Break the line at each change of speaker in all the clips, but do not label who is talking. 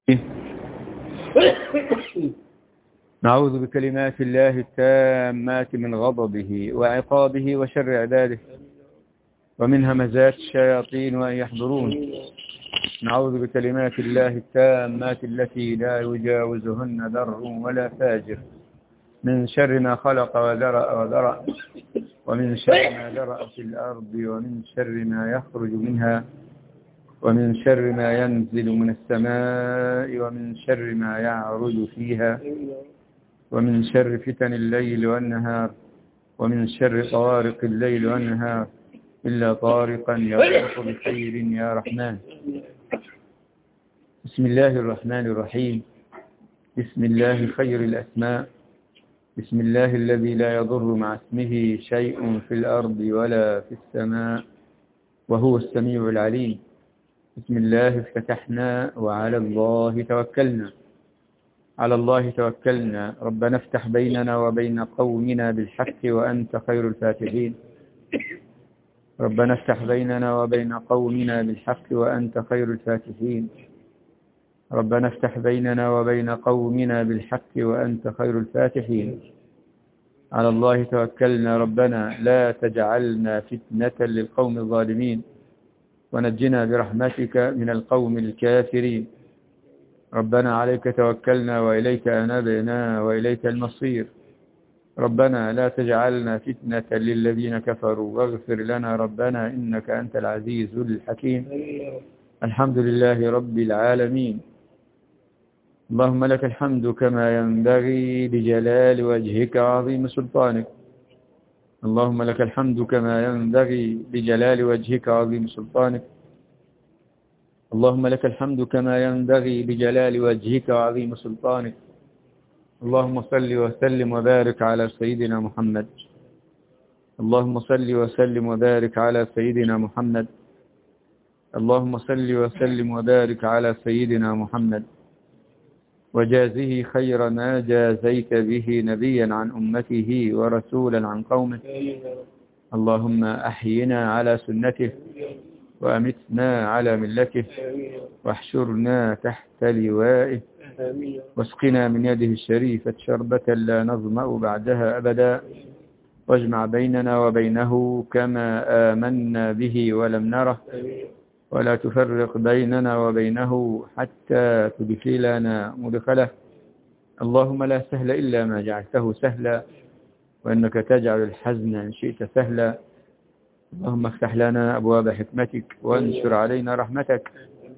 نعوذ بكلمات الله التامات من غضبه وعقابه وشر عباده ومن همزات الشياطين وأن يحضرون. نعوذ بكلمات الله التامات التي لا يجاوزهن بر ولا فاجر من شر ما خلق وذرأ ومن شر ما ذرأ في الأرض ومن شر ما يخرج منها ومن شر ما ينزل من السماء ومن شر ما يعرج فيها ومن شر فتن الليل والنهار ومن شر طوارق الليل والنهار إلا طارقا يطرق بخير يا رحمن. بسم الله الرحمن الرحيم. بسم الله خير الأسماء. بسم الله الذي لا يضر مع اسمه شيء في الأرض ولا في السماء وهو السميع العليم. بسم الله افتتحنا وعلى الله توكلنا. على الله توكلنا. ربنا افتح بيننا وبين قومنا بالحق وأنت خير الفاتحين. ربنا افتح بيننا وبين قومنا بالحق وأنت خير الفاتحين. ربنا افتح بيننا وبين قومنا بالحق وأنت خير الفاتحين. على الله توكلنا. ربنا لا تجعلنا فتنة للقوم الظالمين ونجنا برحمتك من القوم الكافرين. ربنا عليك توكلنا وإليك أنبنا وإليك المصير. ربنا لا تجعلنا فتنة للذين كفروا واغفر لنا ربنا إنك أنت العزيز الحكيم. الحمد لله رب العالمين. اللهم لك الحمد كما ينبغي لجلال وجهك وعظيم سلطانك. اللهم لك الحمد كما ينبغي لجلال وجهك وعظيم سلطانك. اللهم لك الحمد كما ينبغي لجلال وجهك وعظيم سلطانك. اللهم صل وسلم وبارك على سيدنا محمد. اللهم صل وسلم وبارك على سيدنا محمد. اللهم صل وسلم وبارك على سيدنا محمد وجازه خير ما جازيت به نبيا عن أمته ورسولا عن قومه. اللهم أحينا على سنته وأمتنا على ملته واحشرنا تحت لوائه واسقنا من يده الشريفة شربة لا نظمأ بعدها أبدا واجمع بيننا وبينه كما آمنا به ولم نره ولا تفرق بيننا وبينه حتى تدخلنا مدخله. اللهم لا سهل إلا ما جعلته سهلا وإنك تجعل الحزن إن شئت سهلا. اللهم افتح لنا أبواب حكمتك وانشر علينا رحمتك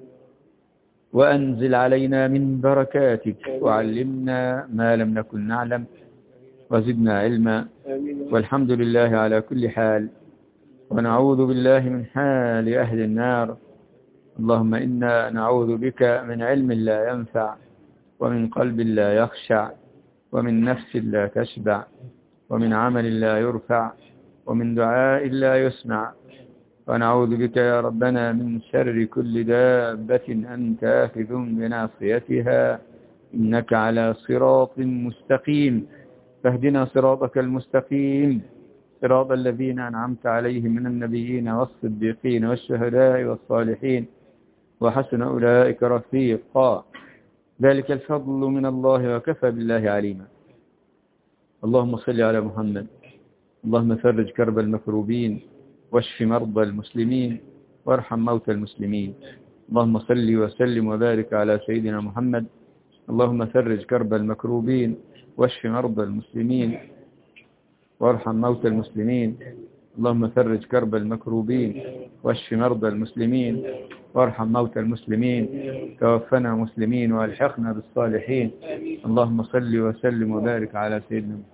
وأنزل علينا من بركاتك وعلمنا ما لم نكن نعلم وزدنا علما. والحمد لله على كل حال ونعوذ بالله من حال أهل النار. اللهم إنا نعوذ بك من علم لا ينفع ومن قلب لا يخشع ومن نفس لا تشبع ومن عمل لا يرفع ومن دعاء لا يسمع. ونعوذ بك يا ربنا من شر كل دابة أنت آخذ بناصيتها إنك على صراط مستقيم. فاهدنا صراطك المستقيم صراط الذين أنعمت عليهم من النبيين والصديقين والشهداء والصالحين وحسن أولئك رفيقا. ذلك الفضل من الله وكفى بالله عليما. اللهم صل على محمد. اللهم فرج كرب المكروبين واشف مرضى المسلمين وارحم موتى المسلمين. اللهم صل وسلم وبارك على سيدنا محمد. اللهم فرج كرب المكروبين واشف مرضى المسلمين وارحم موتى المسلمين. اللهم فرج كرب المكروبين واشف مرضى المسلمين وارحم موتى المسلمين. توفنا مسلمين والحقنا بالصالحين. اللهم صل وسلم وبارك على سيدنا محمد.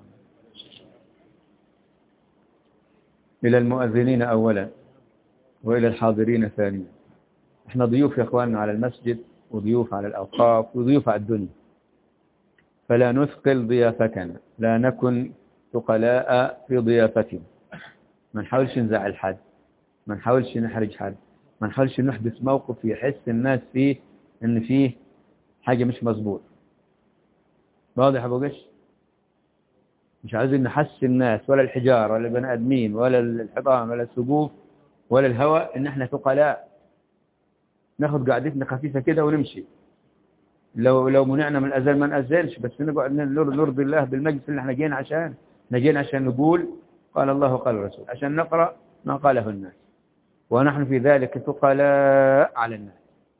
إلى المؤذنين أولا وإلى الحاضرين ثانيا. احنا ضيوف يا اخواننا على المسجد وضيوف على الأوقاف وضيوف على الدنيا، فلا نثقل ضيافتنا، لا نكن ثقلاء في ضيافتنا. ما نحاولش نزعل حد، ما نحاولش نحرج حد، ما نحاولش نحدث موقف يحس الناس فيه ان فيه حاجة مش مظبوط. واضح يا ابو قش؟ مش عايزين نحس الناس ولا الحجار ولا البني ادمين ولا الحطام ولا السقوف ولا الهواء ان احنا ثقلاء. ناخد قعدتنا خفيفة كده ونمشي. لو منعنا من الأذان ما نأذنش، بس نقعد نرضي الله بالمجلس اللي احنا جينا عشان نقول قال الله قال الرسول، عشان نقرأ ما قاله الناس، ونحن في ذلك ثقلاء على الناس.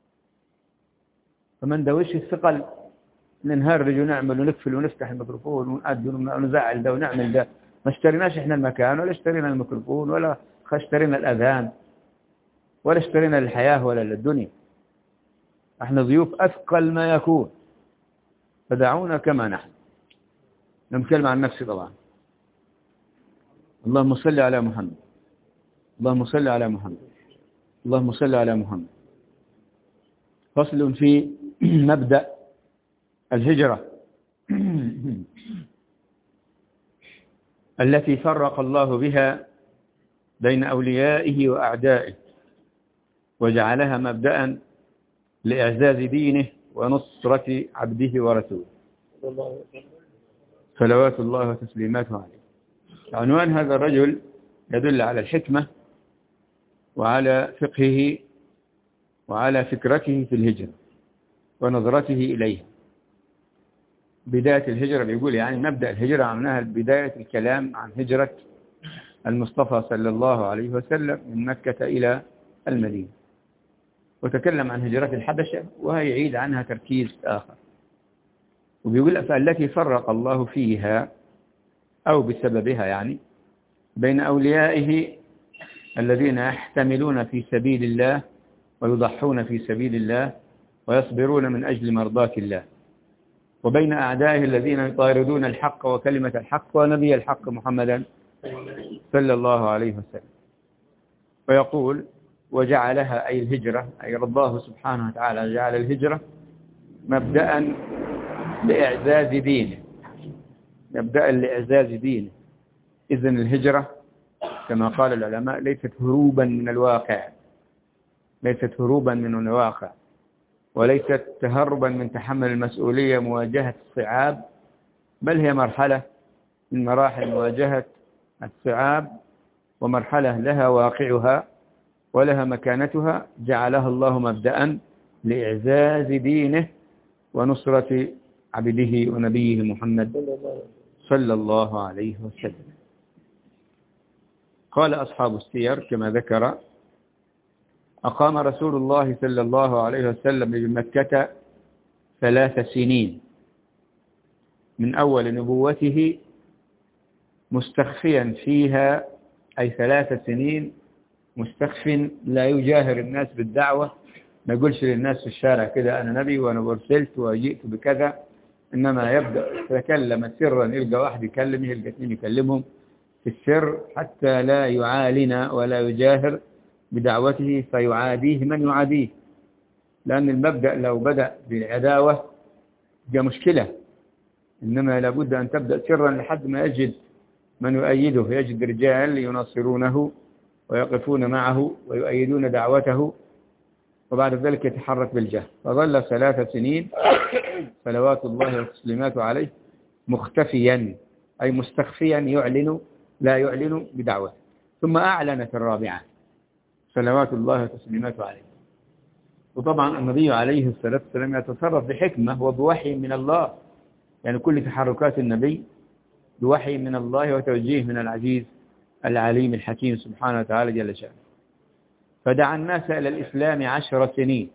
فمن دوش الثقل ننهرج ونعمل ونقفل ونفتح الميكروفون ونأذن ونزعل ده ونعمل ده. ما اشتريناش احنا المكان، ولا اشترينا الميكروفون، ولا اشترينا الأذان، ولا اشترينا الحياة ولا الدنيا. احنا ضيوف أثقل ما يكون، فدعونا كما نحن. نتكلم عن نفسي طبعا. اللهم صل على محمد، اللهم صل على محمد، اللهم صل على محمد. فصل في مبدأ الهجرة التي فرق الله بها بين أوليائه وأعدائه، وجعلها مبدأ لإعزاز دينه ونصرة عبده ورسوله صلوات الله وتسليماته عليه. عنوان هذا الرجل يدل على الحكمة وعلى فقهه وعلى فكرته في الهجرة ونظرته إليها. بداية الهجرة بيقول يعني مبدأ الهجرة عملناها بداية الكلام عن هجرة المصطفى صلى الله عليه وسلم من مكة إلى المدينة، وتكلم عن هجرة الحبشة وهي يعيد عنها تركيز آخر. وبيقول فالتي فرق الله فيها أو بسببها يعني بين أوليائه الذين يحتملون في سبيل الله ويضحون في سبيل الله ويصبرون من أجل مرضاة الله، وبين أعدائه الذين يطاردون الحق وكلمة الحق ونبي الحق محمدا صلى الله عليه وسلم. ويقول وجعلها أي الهجرة، أي رباه سبحانه وتعالى جعل الهجرة مبدأ لإعزاز دينه، مبدأ لإعزاز دينه. إذن الهجرة كما قال العلماء ليست هروبا من الواقع، ليست هروبا من الواقع، وليست تهربا من تحمل المسؤولية مواجهة الصعاب، بل هي مرحلة من مراحل مواجهة الصعاب، ومرحلة لها واقعها ولها مكانتها، جعلها الله مبدأ لإعزاز دينه ونصرة عبده ونبيه محمد صلى الله عليه وسلم. قال أصحاب السير كما ذكر أقام رسول الله صلى الله عليه وسلم بمكة 3 سنين من أول نبوته مستخفيا فيها، أي 3 سنين مستخف لا يجاهر الناس بالدعوة، ما يقولش للناس في الشارع كده أنا نبي وأنا أرسلت وجئت بكذا، إنما يبدأ يتكلم سرا، يلقى واحد يكلمه، يلقى 2 يكلمهم في السر حتى لا يعالن ولا يجاهر بدعوته فيعاديه من يعاديه، لأن المبدأ لو بدأ بالعداوة جاء مشكلة، إنما لابد أن تبدأ سرا لحد ما يجد من يؤيده، يجد رجال يناصرونه ويقفون معه ويؤيدون دعوته، وبعد ذلك يتحرك بالجهل. فظل 3 سنين صلوات الله وتسليماته عليه مختفيا، أي مستخفيا، يعلن لا يعلن بدعوته. ثم أعلن في 4 صلوات الله وتسليماته عليه. وطبعا النبي عليه الصلاة والسلام يتصرف بحكمة وبوحي من الله، يعني كل تحركات النبي بوحي من الله وتوجيه من العزيز العليم الحكيم سبحانه وتعالى جل شأنه. فدعا الناس إلى الإسلام 10 سنين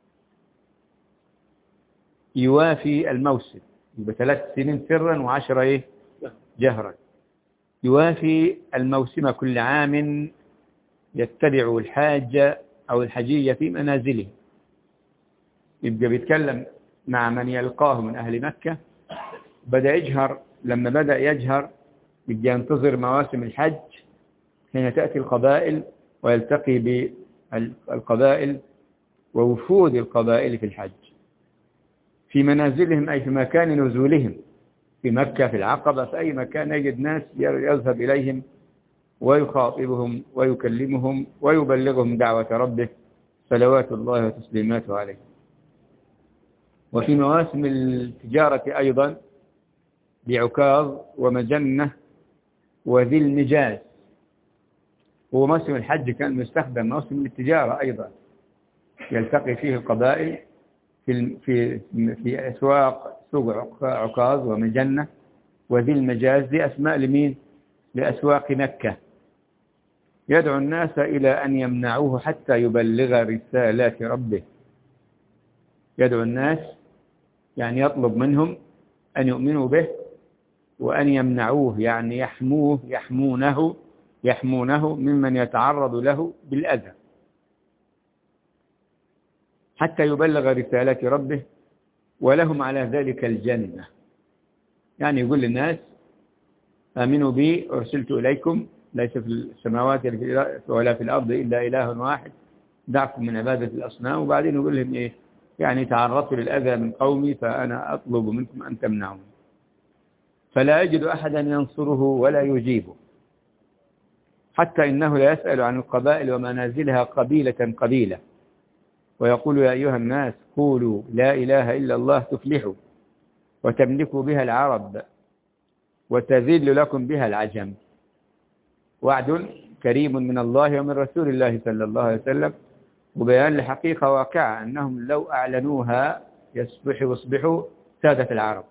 يوافي الموسم، ب3 سنين سرا و10 جهرا، يوافي الموسم كل عام، يتبع الحاج أو الحجية في منازله، يبقى بيتكلم مع من يلقاه من أهل مكة. بدأ يجهر، لما بدأ يجهر يبقى ينتظر مواسم الحج حين تأتي القبائل ويلتقي بالقبائل ووفود القبائل في الحج في منازلهم، أي في مكان نزولهم، في مكة، في العقبة، في أي مكان يجد ناس يذهب إليهم ويخاطبهم ويكلمهم ويبلغهم دعوة ربه صلوات الله وتسليماته عليه. وفي مواسم التجارة أيضا بعكاظ ومجنة وذي المجاز، هو موسم الحج كان مستخدم موسم التجارة أيضا، يلتقي فيه القبائل في أسواق، سوق عكاظ ومجنة وذي المجاز، دي أسماء لمين؟ لأسواق مكة. يدعو الناس إلى أن يمنعوه حتى يبلغ رسالات ربه. يدعو الناس يعني يطلب منهم أن يؤمنوا به وأن يمنعوه، يعني يحمونه ممن يتعرض له بالأذى حتى يبلغ رسالات ربه، ولهم على ذلك الجنة. يعني يقول للناس آمنوا بي أرسلت إليكم، ليس في السماوات ولا في الأرض إلا إله واحد، دعكم من عبادة الأصنام. وبعدين يقول لهم إيه؟ يعني تعرضت للأذى من قومي فأنا أطلب منكم أن تمنعون. فلا يجد أحدا ينصره ولا يجيبه، حتى إنه لا يسأل عن القبائل ومنازلها قبيلة قبيلة، ويقول يا أيها الناس قولوا لا إله إلا الله تفلحوا وتملكوا بها العرب وتذل لكم بها العجم. وعد كريم من الله ومن رسول الله صلى الله عليه وسلم، وبيان لحقيقة واقعة أنهم لو أعلنوها يصبحوا سادة العرب.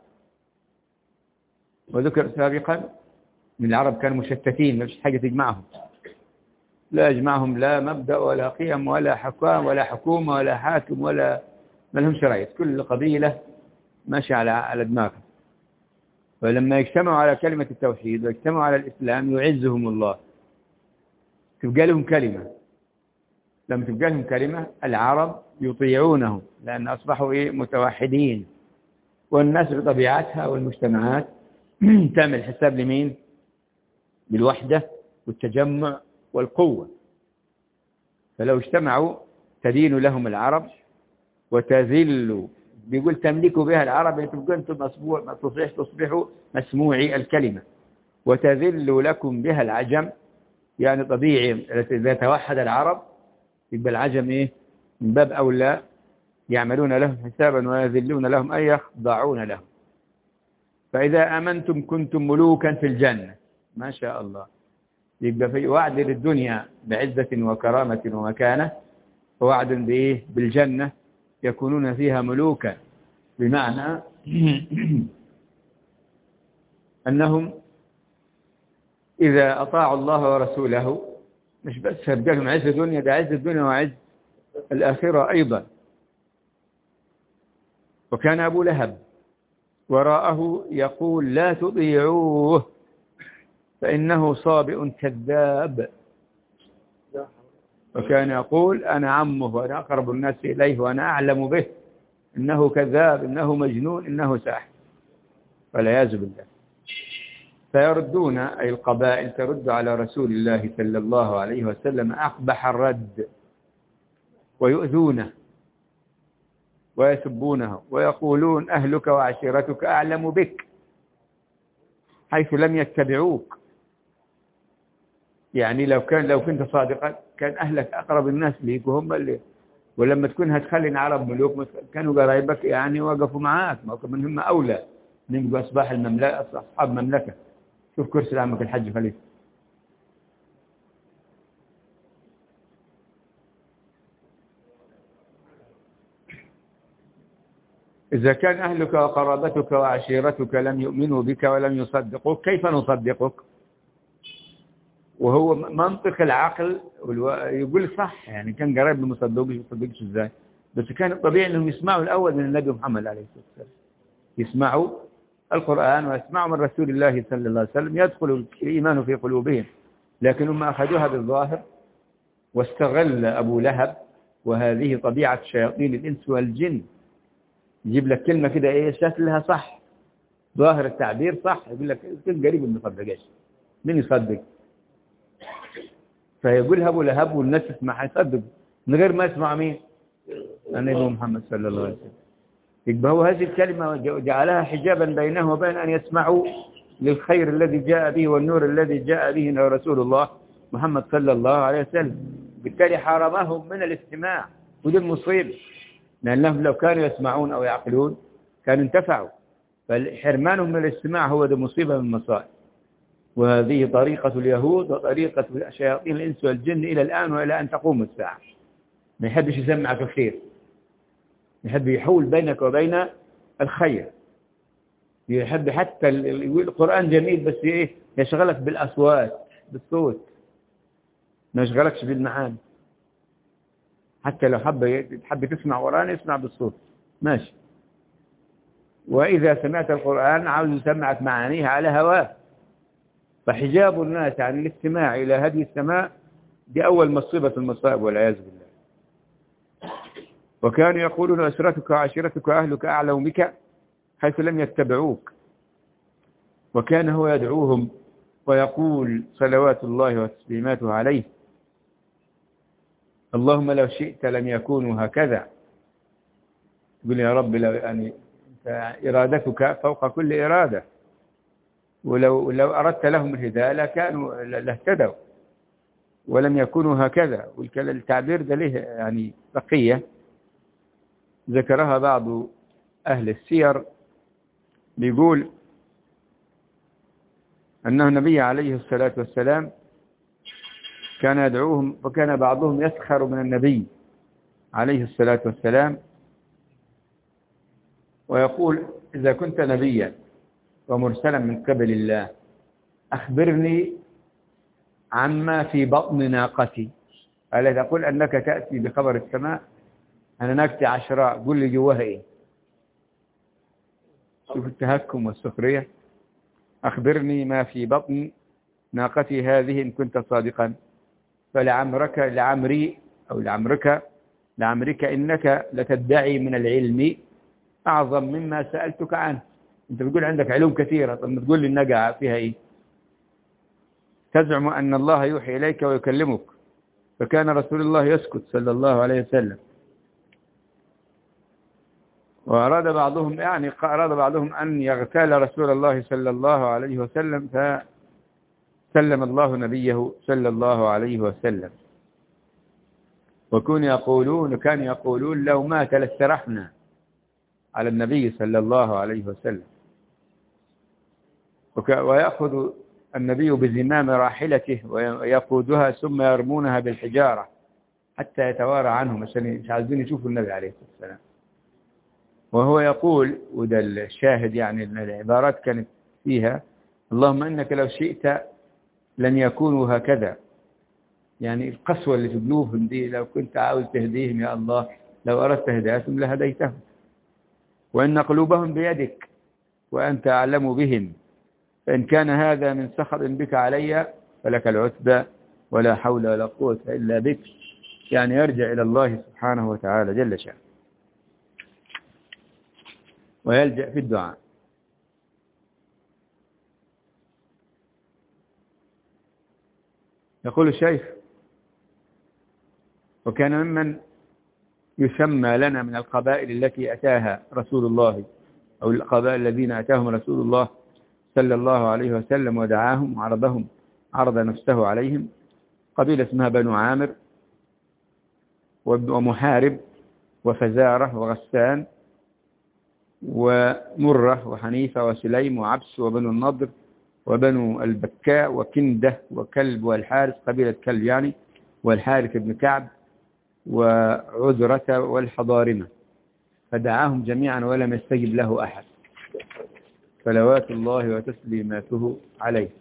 وذكر سابقا من العرب كانوا مشتتين، ما فيش حاجة تجمعهم، لا يجمعهم لا مبدأ ولا قيم ولا حكام ولا حكومة ولا حاكم ولا ما لهم شرعية، كل قبيلة ماشية على دماغها. ولما يجتمعوا على كلمة التوحيد ويجتمعوا على الإسلام يعزهم الله، تبقى لهم كلمة. لما تبقى لهم كلمة العرب يطيعونهم، لأن أصبحوا متوحدين. والناس بطبيعتها والمجتمعات تعمل حساب لمين؟ بالوحدة والتجمع والقوة. فلو اجتمعوا تدين لهم العرب وتذلوا، بيقول تملكوا بها العرب، يتبقوا أنتم تصبحوا مسموعي الكلمة، وتذلوا لكم بها العجم. يعني طبيعي إذا توحد العرب يبقى العجم من باب أولى يعملون لهم حسابا ويذلون لهم أي يخضعون لهم. فإذا آمنتم كنتم ملوكا في الجنة. ما شاء الله. يبقى في وعد للدنيا بعزة وكرامة ومكانة، ووعد بالجنة يكونون فيها ملوكا، بمعنى أنهم إذا أطاعوا الله ورسوله مش بس هبقى لهم عز الدنيا، ده عز الدنيا وعز الآخرة أيضا. وكان أبو لهب وراءه يقول لا تطيعوه فإنه صابئ كذاب، وكان يقول أنا عمه وأنا أقرب الناس إليه وأنا أعلم به، إنه كذاب، إنه مجنون، إنه ساحر، والعياذ بالله. فيردون أي القبائل ترد على رسول الله صلى الله عليه وسلم أقبح الرد، ويؤذونه ويسبونه ويقولون أهلك وعشيرتك أعلم بك، حيث لم يتبعوك. يعني لو كنت صادقا كان أهلك أقرب الناس ليك وهم اللي، ولما تكون هتخلي العرب ملوك كانوا قرايبك يعني وقفوا معاك، ما كان منهم أولى نبقوا أصباح المملكة أصحاب مملكة. شوف كرسي لعمك الحج خليفة. إذا كان أهلك وقرابتك وعشيرتك لم يؤمنوا بك ولم يصدقوك كيف نصدقك؟ وهو منطق العقل يقول صح، يعني كان قريب ما يصدقش ازاي، بس كان الطبيعي انهم يسمعوا الاول من النبي محمد عليه الصلاه والسلام، يسمعوا القرآن ويسمعوا من رسول الله صلى الله عليه وسلم، يدخل الإيمان في قلوبهم. لكن هم أخذوها بالظاهر، واستغل أبو لهب، وهذه طبيعة شياطين الإنس والجن، يجيب لك كلمة كده شكلها صح، ظاهر التعبير صح، يقول لك كل قريب من يصدقش، من يصدق؟ فيقولها أبو لهب والناس تسمعها يصدق من غير ما يسمع مين؟ النبي محمد صلى الله عليه وسلم. يبقى هو هذه الكلمة جعلها حجابا بينه وبين أن يسمعوا للخير الذي جاء به والنور الذي جاء به رسول الله محمد صلى الله عليه وسلم. بالتالي حرمهم من الاستماع، ودي المصيبة، لأنهم لو كانوا يسمعون أو يعقلون كانوا انتفعوا. فحرمانهم من الاستماع هو ده مصيبة من المصائب. وهذه طريقة اليهود وطريقة شياطين الإنس والجن إلى الآن وإلى أن تقوم الساعة. ما يحبش يسمعك الخير، يحب يحول بينك وبين الخير، يحب حتى القرآن جميل بس إيه يشغلك بالأصوات بالصوت، ما يشغلكش بالمعاني. حتى لو حب تسمع قرآن اسمع بالصوت ماشي، وإذا سمعت القرآن عاوز يسمعك معانيه على هواه. فحجاب الناس عن الاستماع إلى هدي السماء دي أول مصيبة المصائب والعياذ بالله. وكانوا يقولون أسرتك وعشيرتك وأهلك أعلم بك حيث لم يتبعوك، وكان هو يدعوهم ويقول صلوات الله وتسليماته عليه اللهم لو شئت لم يكونوا هكذا. يقول يا رب لو يعني إرادتك فوق كل إرادة، ولو أردت لهم الهداية لكانوا لاهتدوا ولم يكونوا هكذا. والتعبير ده له يعني بقية ذكرها بعض أهل السير، بيقول أنه النبي عليه الصلاة والسلام كان يدعوهم، وكان بعضهم يسخر من النبي عليه الصلاة والسلام ويقول إذا كنت نبيا ومرسلا من قبل الله أخبرني عما في بطن ناقتي. ألا تقول أنك تأتي بخبر السماء أنا ناقتي عشراء، قل لي جواها إيه. شوف التهكم والسخرية. أخبرني ما في بطن ناقتي هذه إن كنت صادقا، فلعمرك لعمري أو لعمرك إنك لتدعي من العلم أعظم مما سألتك عنه. أنت بتقول عندك علوم كثيرة، طب تقول لي النقع فيها إيه؟ تزعم أن الله يوحي إليك ويكلمك، فكان رسول الله يسكت صلى الله عليه وسلم. وأراد بعضهم أن يغتال رسول الله صلى الله عليه وسلم، فسلم الله نبيه صلى الله عليه وسلم. كانوا يقولون لو مات لاسترحنا على النبي صلى الله عليه وسلم. ويأخذ النبي بزمام راحلته ويقودها ثم يرمونها بالحجارة حتى يتوارى عنهم عشان مش عايزين يشوفوا النبي عليه الصلاة والسلام. وهو يقول، وده الشاهد يعني العبارات كانت فيها اللهم إنك لو شئت لن يكونوا هكذا، يعني القسوة اللي في قلوبهم دي لو كنت عاوز تهديهم يا الله لو أردت هدايتهم لهديتهم، وإن قلوبهم بيدك وأنت أعلم بهم، فإن كان هذا من سخط بك علي فلك العتبى ولا حول ولا قوة إلا بك. يعني يرجع إلى الله سبحانه وتعالى جل شأنه ويلجأ في الدعاء. يقول الشيخ وكان ممن يسمى لنا من القبائل التي أتاها رسول الله أو القبائل الذين أتاهم رسول الله صلى الله عليه وسلم ودعاهم وعرضهم عرض نفسه عليهم، قبيلة اسمها بنو عامر ومحارب وفزارة وغسان ومرة وحنيفة وسليم وعبس وبنو النضر وبنو البكاء وكندة وكلب والحارث، قبيلة كلب يعني، والحارث بن كعب وعذرة والحضارمة، فدعاهم جميعا ولم يستجب له أحد صلوات الله وتسليماته عليه.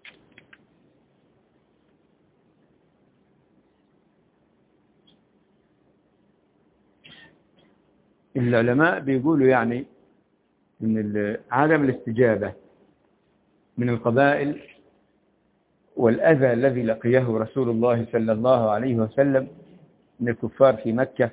العلماء بيقولوا يعني إن عدم الاستجابة من القبائل والأذى الذي لقيه رسول الله صلى الله عليه وسلم من الكفار في مكة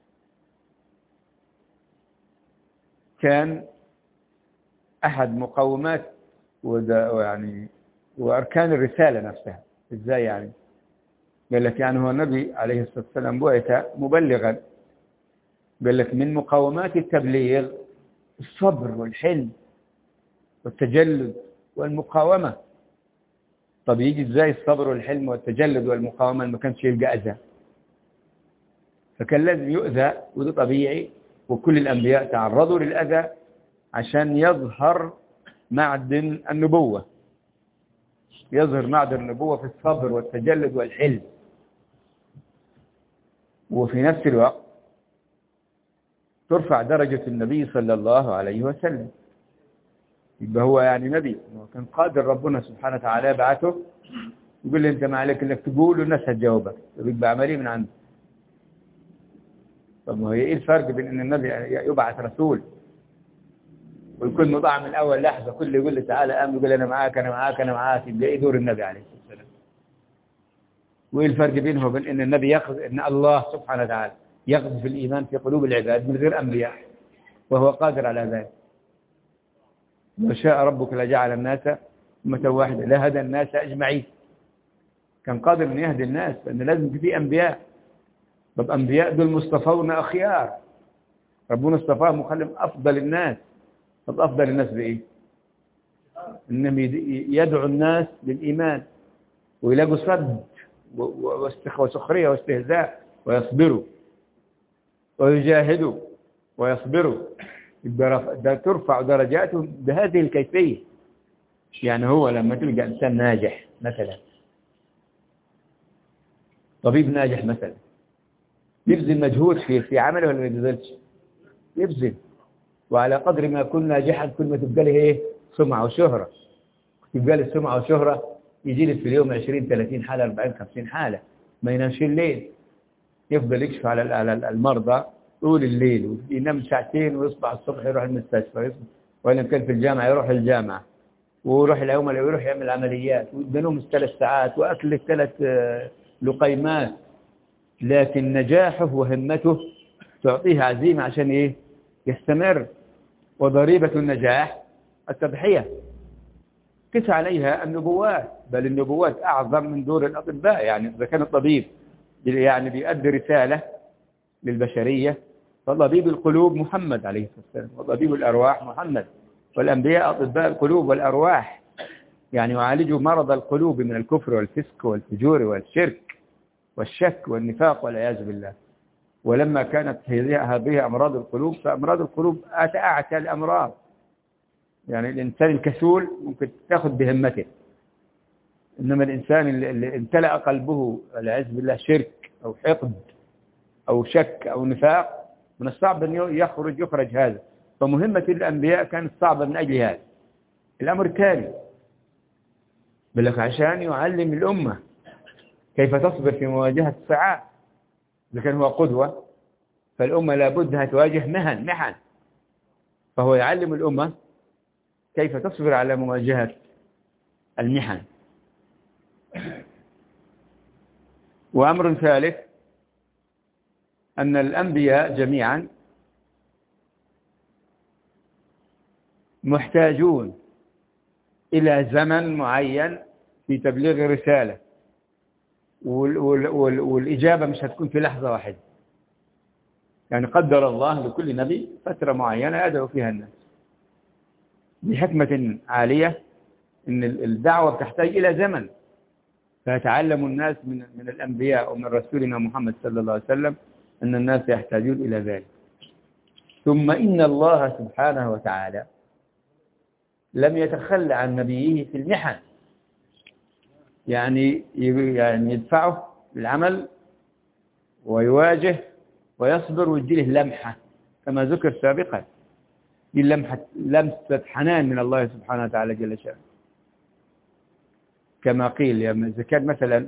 كان أحد مقومات ويعني وأركان الرسالة نفسها. إزاي يعني؟ قال لك يعني هو النبي عليه الصلاة والسلام بعث مبلغا، قال لك من مقومات التبليغ الصبر والحلم والتجلد والمقاومة. طب يجي إزاي الصبر والحلم والتجلد والمقاومة ما كانش يلقى أذى؟ فكان لازم يؤذى، وده طبيعي، وكل الأنبياء تعرضوا للأذى عشان يظهر معدن النبوة، يظهر معدن النبوة في الصبر والتجلد والحلم. وفي نفس الوقت ترفع درجة النبي صلى الله عليه وسلم. يبقى هو يعني نبي، كان قادر ربنا سبحانه وتعالى بعثه يقول لي أنت ما عليك إنك تقول والناس هتجاوبك، يبقى عملية من عنده. طب ما هي إيه الفرق بين إن النبي يبعث رسول ويكون مطاع من أول لحظة، كل يقول لي تعالى آمن يقول أنا معاك أنا معاك أنا معاك، يبقى إيه دور النبي عليه الصلاة والسلام؟ وإيه الفرق بينه وبين إن النبي يقذف، إن الله سبحانه وتعالى يقذف الإيمان في قلوب العباد من غير أنبياء وهو قادر على ذلك؟ وشاء ربك لجعل الناس أمة واحدة لهدى الناس أجمعين. كان قادر أن يهدي الناس، لأن لازم في أنبياء. طب أنبياء دول مصطفون أخيار، ربنا اصطفاهم وخلهم أفضل الناس. طب أفضل الناس بإيه؟ إنهم يدعو الناس للإيمان ويلاقوا صد وسخرية واستهزاء ويصبروا ويجاهدوا ويصبروا. ترفع درجاتهم بهذه الكيفية. يعني هو لما تلقى إنسان ناجح مثلا، طبيب ناجح مثلا، يبذل مجهود في عمله ولا ما يبذلش؟ يبذل. وعلى قدر ما يكون ناجحا كل ما تبقى له ايه؟ سمعة وشهرة. تبقى له سمعة وشهرة، يجي لك في اليوم 20 30 حالة 40 50 حالة، ما ينامش الليل، يفضل يكشف على المرضى طول الليل، وينام ساعتين ويصبح الصبح يروح المستشفى، وإن كان في الجامعة يروح الجامعة، ويروح اليوم اللي يروح يعمل عمليات، وينام 3 ساعات وأكل 3 لقيمات. لكن نجاحه وهمته تعطيه عزيمة عشان إيه؟ يستمر. وضريبة النجاح التضحية. قس عليها النبوات، بل النبوات أعظم من دور الأطباء. يعني إذا كان الطبيب يعني بيؤدي رسالة للبشرية، فطبيب القلوب محمد عليه الصلاة والسلام، وطبيب الأرواح محمد، والأنبياء أطباء القلوب والأرواح، يعني يعالجوا مرض القلوب من الكفر والفسق والفجور والشرك والشك والنفاق والعياذ بالله. ولما كانت هذه أمراض القلوب، فأمراض القلوب أعتى الأمراض. يعني الإنسان الكسول ممكن تأخذ بهمته، إنما الإنسان اللي امتلأ قلبه والعياذ بالله شرك أو حقد أو شك أو نفاق، من الصعب أن يخرج هذا. فمهمة الأنبياء كانت صعبة من أجل هذا. الأمر الثاني بلك عشان يعلم الأمة كيف تصبر في مواجهة الصعاب. إذا كان هو قدوة، فالأمة لابد تواجه محن، فهو يعلم الأمة كيف تصبر على مواجهة المحن. وأمر ثالث أن الأنبياء جميعا محتاجون إلى زمن معين في تبليغ الرسالة، والإجابة مش هتكون في لحظة واحدة. يعني قدر الله لكل نبي فترة معينة يدعو فيها الناس بحكمة عالية، إن الدعوة بتحتاج إلى زمن. فيتعلم الناس من الأنبياء ومن رسولنا محمد صلى الله عليه وسلم أن الناس يحتاجون إلى ذلك. ثم إن الله سبحانه وتعالى لم يتخلى عن نبيه في المحن، يعني يدفعه بالعمل ويواجه ويصبر ويجي له لمحة كما ذكر سابقا. دي لمسة حنان من الله سبحانه وتعالى جل شأنه. كما قيل إذا كان مثلا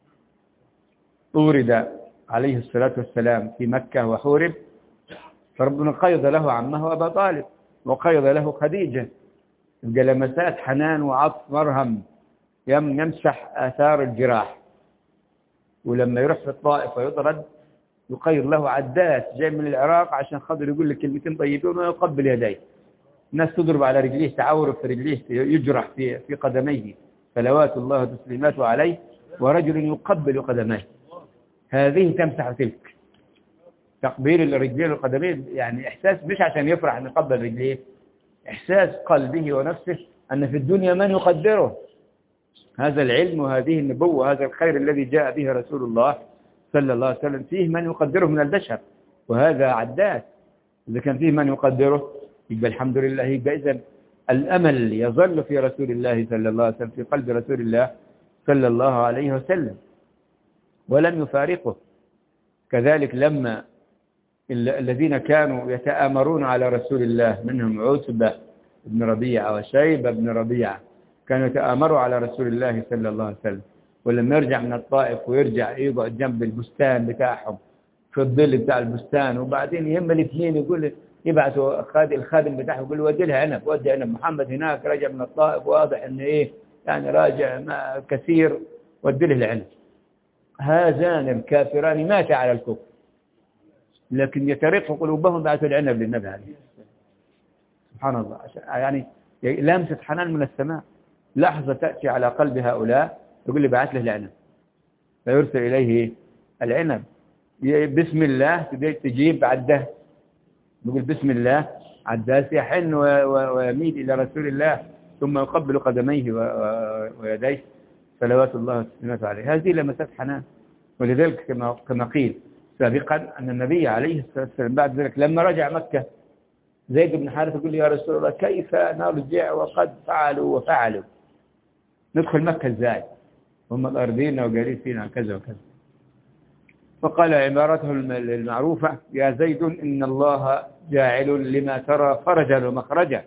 طورد عليه الصلاة والسلام في مكة وحورب، فربنا قيض له عمه أبا طالب وقيض له خديجة، يبقى لمسات حنان وعطف مرهم يمسح آثار الجراح. ولما يروح في الطائف ويطرد يقيض له عداس جاي من العراق عشان خاطر يقول لك كلمتين طيبين ويقبل يديه. الناس تضرب على رجليه، تعور في رجليه، يجرح في قدميه صلوات الله وتسليماته عليه، ورجل يقبل قدميه. هذه تمسح تلك. تقبيل الرجلين والقدمين يعني إحساس مش عشان يفرح أن يقبل رجليه، إحساس قلبه ونفسه أن في الدنيا من يقدره. هذا العلم وهذه النبوة وهذا الخير الذي جاء به رسول الله صلى الله عليه وسلم فيه من يقدره من البشر، وهذا عداد. إذا كان فيه من يقدره يبقى الحمد لله. يبقى إذن الأمل يظل في رسول الله صلى الله عليه وسلم، في قلب رسول الله صلى الله عليه وسلم، ولم يفارقه. كذلك لما الذين كانوا يتآمرون على رسول الله، منهم عتبة بن ربيعة وشيبة بن ربيعة، كانوا يتآمروا على رسول الله صلى الله عليه وسلم. ولما يرجع من الطائف ويرجع يقعد جنب البستان بتاعهم في الظل بتاع البستان، وبعدين يهم الاثنين يقول يبعثوا الخادم بتاعه يقول ودي لها عنب، ودي عنب، محمد هناك راجع من الطائف واضح ان ايه يعني راجع كثير، ودي له العنب. هذان الكافران مات على الكفر، لكن يترق قلوبهم بعثوا العنب للنبي عليه الصلاة. سبحان الله، يعني لامسة حنان من السماء، لحظة تأتي على قلب هؤلاء يقول لي بعث له العنب، فيرسل إليه العنب. بسم الله تجيب عده، يقول بسم الله عداس، يحن ويميل إلى رسول الله ثم يقبل قدميه ويديه صلوات الله وسلامته عليه. هذه لمسات حنان. ولذلك كما قيل سابقا أن النبي عليه الصلاة والسلام بعد ذلك لما رجع مكة، زيد بن حارثة يقول لي يا رسول الله كيف نرجع وقد فعلوا وفعلوا، ندخل مكة ازاي هم الأرضين وجالسين كذا وكذا. فقال عبارته المعروفة يا زيد إن الله جاعل لما ترى فرجا ومخرجا،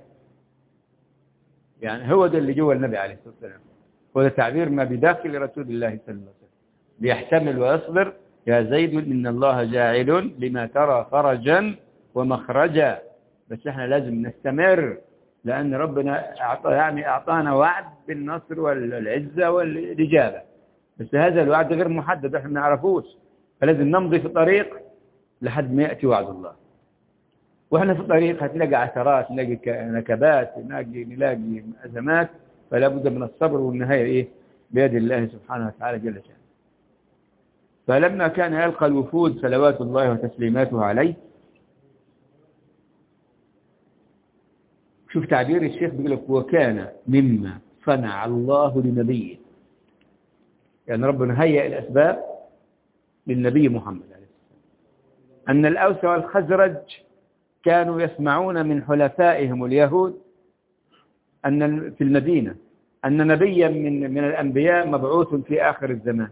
يعني هو ده اللي جوه النبي عليه الصلاة والسلام، هو ده تعبير ما بداخل رسول الله صلى الله عليه وسلم، ليحتمل ويصبر. يا زيد إن الله جاعل لما ترى فرجا ومخرجا. بس احنا لازم نستمر، لأن ربنا أعطانا وعد بالنصر والعزة والإجابة، بس هذا الوعد غير محدد احنا ما نعرفوش، فلازم نمضي في الطريق لحد ما يأتي وعد الله. واحنا في الطريق هتلاقي عثرات، نلاقي نكبات، نلاقي أزمات، فلا بد من الصبر، والنهاية إيه بيد الله سبحانه وتعالى جل شأنه. فلما كان يلقى الوفود صلوات الله وتسليماته عليه، شوف تعبير الشيخ بيقول لك وكان مما صنع الله لنبيه، يعني ربنا هيئ الأسباب للنبي محمد عليه السلام، أن الأوس والخزرج كانوا يسمعون من حلفائهم اليهود أن في المدينة أن نبيا من الأنبياء مبعوث في آخر الزمان.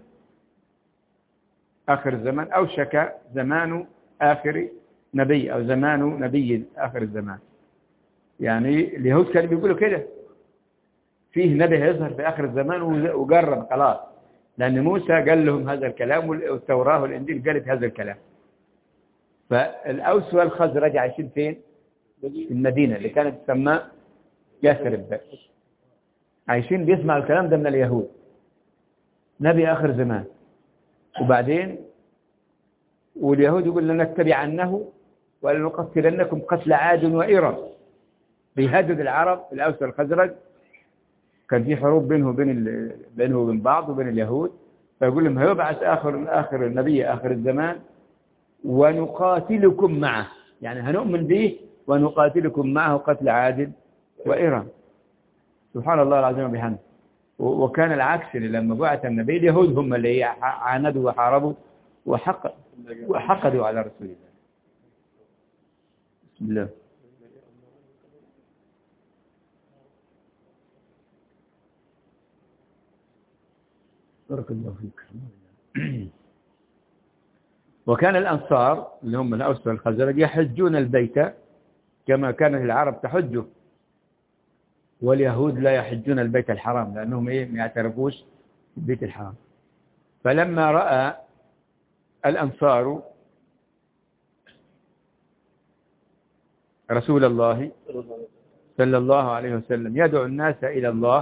آخر الزمان أوشك زمان آخر نبي، أو زمان نبي آخر الزمان. يعني اليهود كانوا بيقولوا كده فيه نبي هيظهر في آخر الزمان وجرب خلاص، لأن موسى قال لهم هذا الكلام والتوراة والإنجيل قالت هذا الكلام. فالأوس والخزرج عايشين فين؟ في المدينة اللي كانت تسمى يثرب، عايشين بيسمعوا الكلام ده من اليهود، نبي آخر زمان. وبعدين واليهود يقول لنتبعنه ولنقتلنكم قتل عاد وإرم، بيهدد العرب الأوس والخزرج، كان في حروب بينه وبين بعض وبين اليهود، فيقول لهم هيبعث آخر النبي آخر الزمان ونقاتلكم معه، يعني هنؤمن به ونقاتلكم معه قتل عاد وإرم. سبحان الله العظيم وبحمده. وكان العكس، لما بعث النبي اليهود هم اللي عاندوا وحاربوا وحقدوا على رسول الله. بسم الله. بارك الله فيك. وكان الأنصار اللي هم الأوس والخزرج يحجون البيت كما كانت العرب تحجه، واليهود لا يحجون البيت الحرام لأنهم ما يعترفوش بالبيت الحرام. فلما رأى الأنصار رسول الله صلى الله عليه وسلم يدعو الناس إلى الله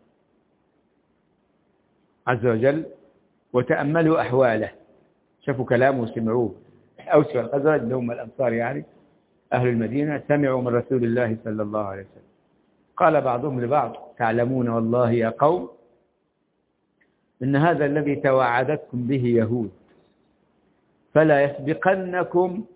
عز وجل وتأملوا أحواله، شافوا كلامه وسمعوه، أوس والخزرج اللي هم الأنصار يعني أهل المدينة سمعوا من رسول الله صلى الله عليه وسلم. قال بعضهم لبعض تعلمون والله يا قوم إن هذا الذي توعدتكم به يهود، فلا يسبقنكم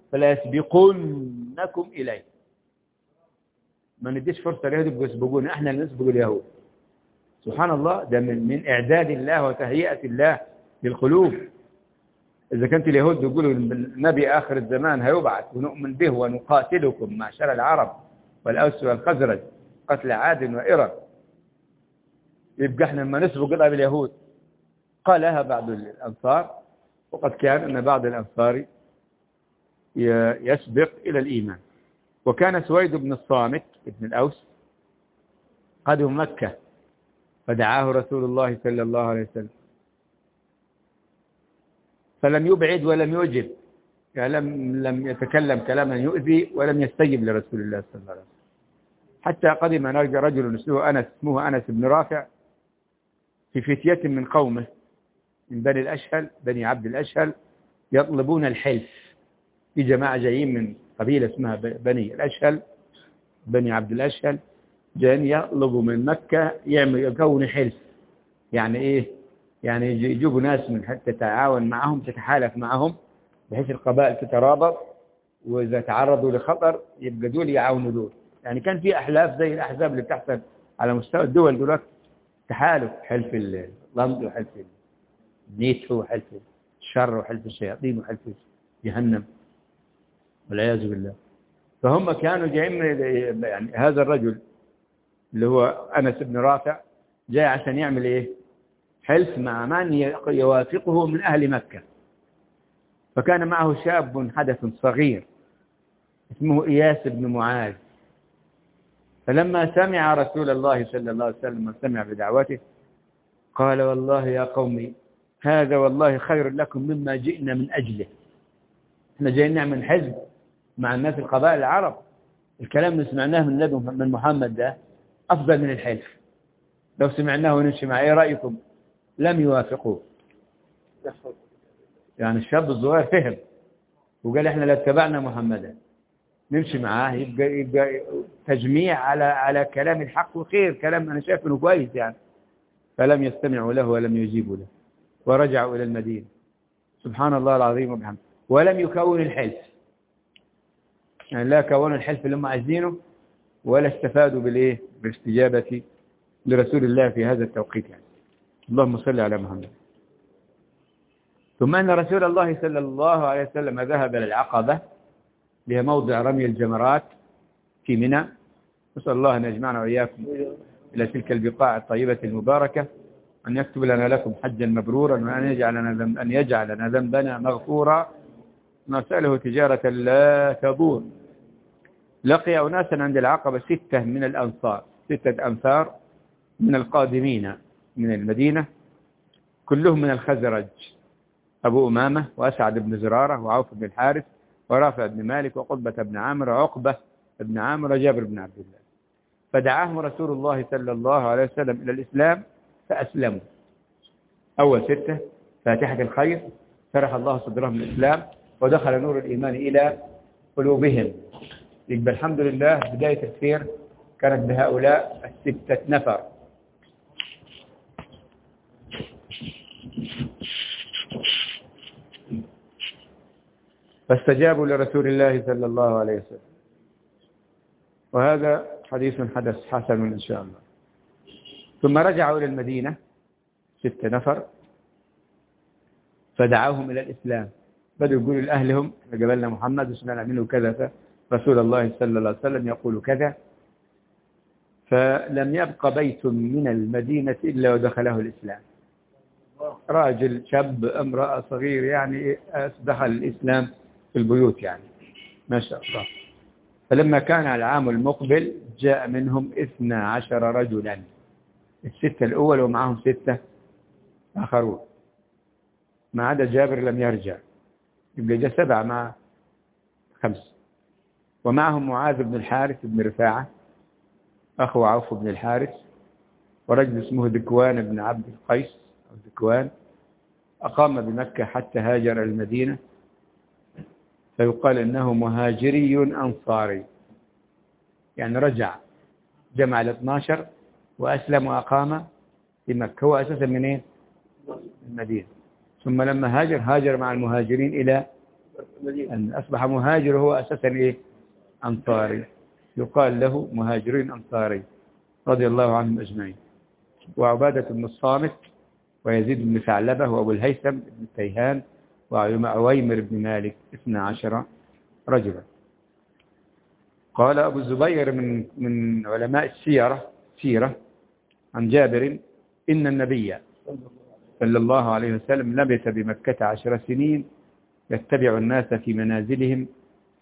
إليه. ما نديش فرصة اليهود يسبقونا، احنا اللي نسبق اليهود. سبحان الله، ده من إعداد الله وتهيئة الله للقلوب. إذا كانت اليهود يقولوا النبي آخر الزمان هيبعث ونؤمن به ونقاتلكم معشر العرب والأوس والخزرج قتل عاد وإرم، يبقى احنا لما نسبق قضاء باليهود. قالها بعض الأنصار، وقد كان أن بعض الأنصار يسبق إلى الإيمان. وكان سويد بن الصامت بن الأوس قدم مكة فدعاه رسول الله صلى الله عليه وسلم فلم يبعد ولم يجب، يعني لم يتكلم كلاما يؤذي ولم يستجب لرسول الله صلى الله عليه وسلم، حتى قدم رجل اسمه أنس بن رافع في فتية من قومه من بني الأشهل، بني عبد الأشهل، يطلبون الحلف. في جماعة جايين من قبيلة اسمها بني الأشهل، بني عبد الأشهل، جايين يطلبوا من مكة يكون حلف. يعني إيه؟ يعني يجيبوا ناس من حتى تتعاون معهم، تتحالف معهم، بحيث القبائل تترابط، وإذا تعرضوا لخطر يبقى دول يعاونوا دول. يعني كان في أحلاف زي الأحزاب اللي بتحصل على مستوى الدول دلوقتي، تحالف، حلف الرمز وحلف النيت وحلف الشر وحلف الشياطين وحلف جهنم والعياذ بالله. فهم كانوا جايين، يعني هذا الرجل اللي هو أنس بن رافع جاي عشان يعمل إيه؟ حلف مع من يوافقه من أهل مكة. فكان معه شاب حدث صغير اسمه إياس بن معاذ. فلما سمع رسول الله صلى الله عليه وسلم سمع بدعوته قال: والله يا قومي هذا والله خير لكم مما جئنا من أجله. احنا جايين نعمل حزب مع الناس القبائل العرب، الكلام اللي سمعناه من النبي من محمد ده أفضل من الحلف. لو سمعناه ونمشي معه، ايه رأيكم؟ لم يوافقوه. يعني الشاب الصغير فهم وقال: احنا لو اتبعنا محمدا نمشي معاه يبقى تجميع على كلام الحق وخير، كلام أنا شايف إنه كويس يعني. فلم يستمعوا له ولم يجيبوا له، ورجعوا إلى المدينة. سبحان الله العظيم وبحمده. ولم يكون الحلف، يعني لا كونوا الحلف اللي هم عايزينه، ولا استفادوا بالإيه؟ بالاستجابة لرسول الله في هذا التوقيت يعني. اللهم صل على محمد. ثم أن رسول الله صلى الله عليه وسلم ذهب إلى العقبة، لها موضع رمي الجمرات في منى. نسأل الله أن يجمعنا وإياكم إلى تلك البقاع الطيبة المباركة، أن يكتب لنا لكم حجا مبرورا، وأن يجعلنا ذنبنا مغفورا، نسأله تجارة لا تبور. لقي أناسا عند العقبة 6 من الأنصار، 6 أنفار من القادمين من المدينة، كلهم من الخزرج: أبو أمامة وأسعد بن زرارة وعوف بن الحارث ورافع بن مالك وقطبة بن عامر وعقبة بن عامر وجابر بن عبد الله. فدعاهم رسول الله صلى الله عليه وسلم إلى الإسلام فأسلموا. أول 6 فاتحة الخير، شرح الله صدرهم الإسلام ودخل نور الإيمان إلى قلوبهم. يبقى الحمد لله بداية الخير كانت بهؤلاء 6 نفر. فاستجابوا لرسول الله صلى الله عليه وسلم. وهذا حديث حدث حسن إن شاء الله. ثم رجعوا إلى المدينة 6 نفر فدعوهم إلى الإسلام. بدأوا يقولوا لأهلهم: قبلنا محمد وسمعنا منه كذا، رسول الله صلى الله عليه وسلم يقول كذا. فلم يبق بيت من المدينة إلا ودخله الإسلام. راجل، شاب، امرأة، صغير، يعني دخل الإسلام في البيوت يعني، ما شاء الله. فلما كان العام المقبل جاء منهم 12 رجلا، 6 الأول ومعهم 6 آخرون، ما عدا جابر لم يرجع، يبقى جاء 7 مع 5. ومعهم معاذ بن الحارث بن رفاعة أخو عوف بن الحارث، ورجل اسمه ذكوان بن عبد القيس أو ذكوان، أقام بمكة حتى هاجر المدينة، فيقال إنه مهاجري أنصاري، يعني رجع جمع 12 وأسلم وأقام في مكة. هو أساسا من إيه؟ المدينة. ثم لما هاجر مع المهاجرين إلى أن أصبح مهاجر، هو أساسا إيه؟ أنصاري، يقال له مهاجرين أنصاري رضي الله عنهم أجمعين. وعبادة بن الصامت ويزيد بن ثعلبة وأبو الهيثم بن تيهان وعويمر بن مالك 12 رجلا. قال أبو الزبير من علماء السيرة عن جابر: إن النبي صلى الله عليه وسلم لبث بمكة 10 سنين يتبع الناس في منازلهم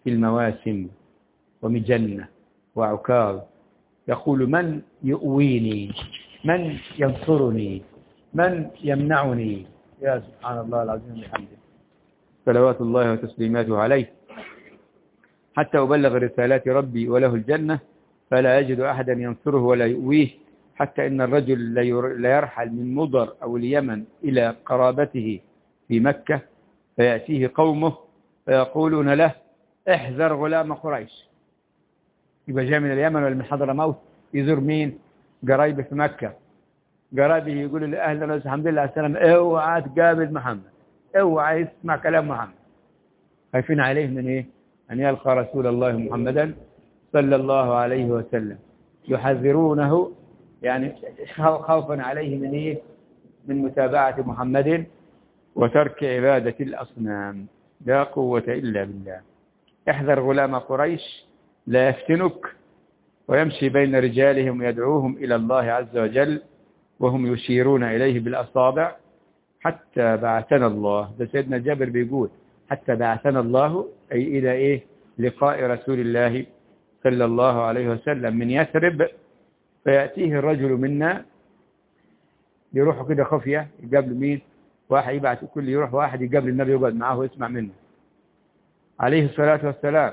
في المواسم ومجنة وعكاظ، يقول من يؤويني، من ينصرني، من يمنعني. يا سبحان الله العظيم وبحمده، صلوات الله وتسليماته عليه، حتى أبلغ رسالات ربي وله الجنة، فلا يجد أحدا ينصره ولا يؤويه، حتى إن الرجل لا يرحل من مضر أو اليمن إلى قرابته في مكة، فيأتيه قومه فيقولون له احذر غلام قريش. يبقى جاء من اليمن ولا من حضرموت يزور مين؟ قرايبه في مكة، قرايبه يقولوا له أهلا وسهلا الحمد لله على السلامة، اوعى تقابل محمد، اوعى يسمع كلام محمد. خايفين عليه من إيه؟ أن يلقى رسول الله محمدا صلى الله عليه وسلم، يحذرونه يعني خوفا عليه من إيه؟ من متابعة محمد وترك عبادة الأصنام. لا قوة إلا بالله. احذر غلام قريش لا يفتنك، ويمشي بين رجالهم ويدعوهم إلى الله عز وجل وهم يشيرون إليه بالأصابع، حتى بعثنا الله. ده سيدنا جابر بيقول حتى بعثنا الله، أي إلى إيه؟ لقاء رسول الله صلى الله عليه وسلم من يثرب، فيأتيه الرجل منا، يروحوا كده خفية يقابل مين؟ واحد يبعث كل يروح واحد يقابل النبي يقعد معه ويسمع منه عليه الصلاة والسلام.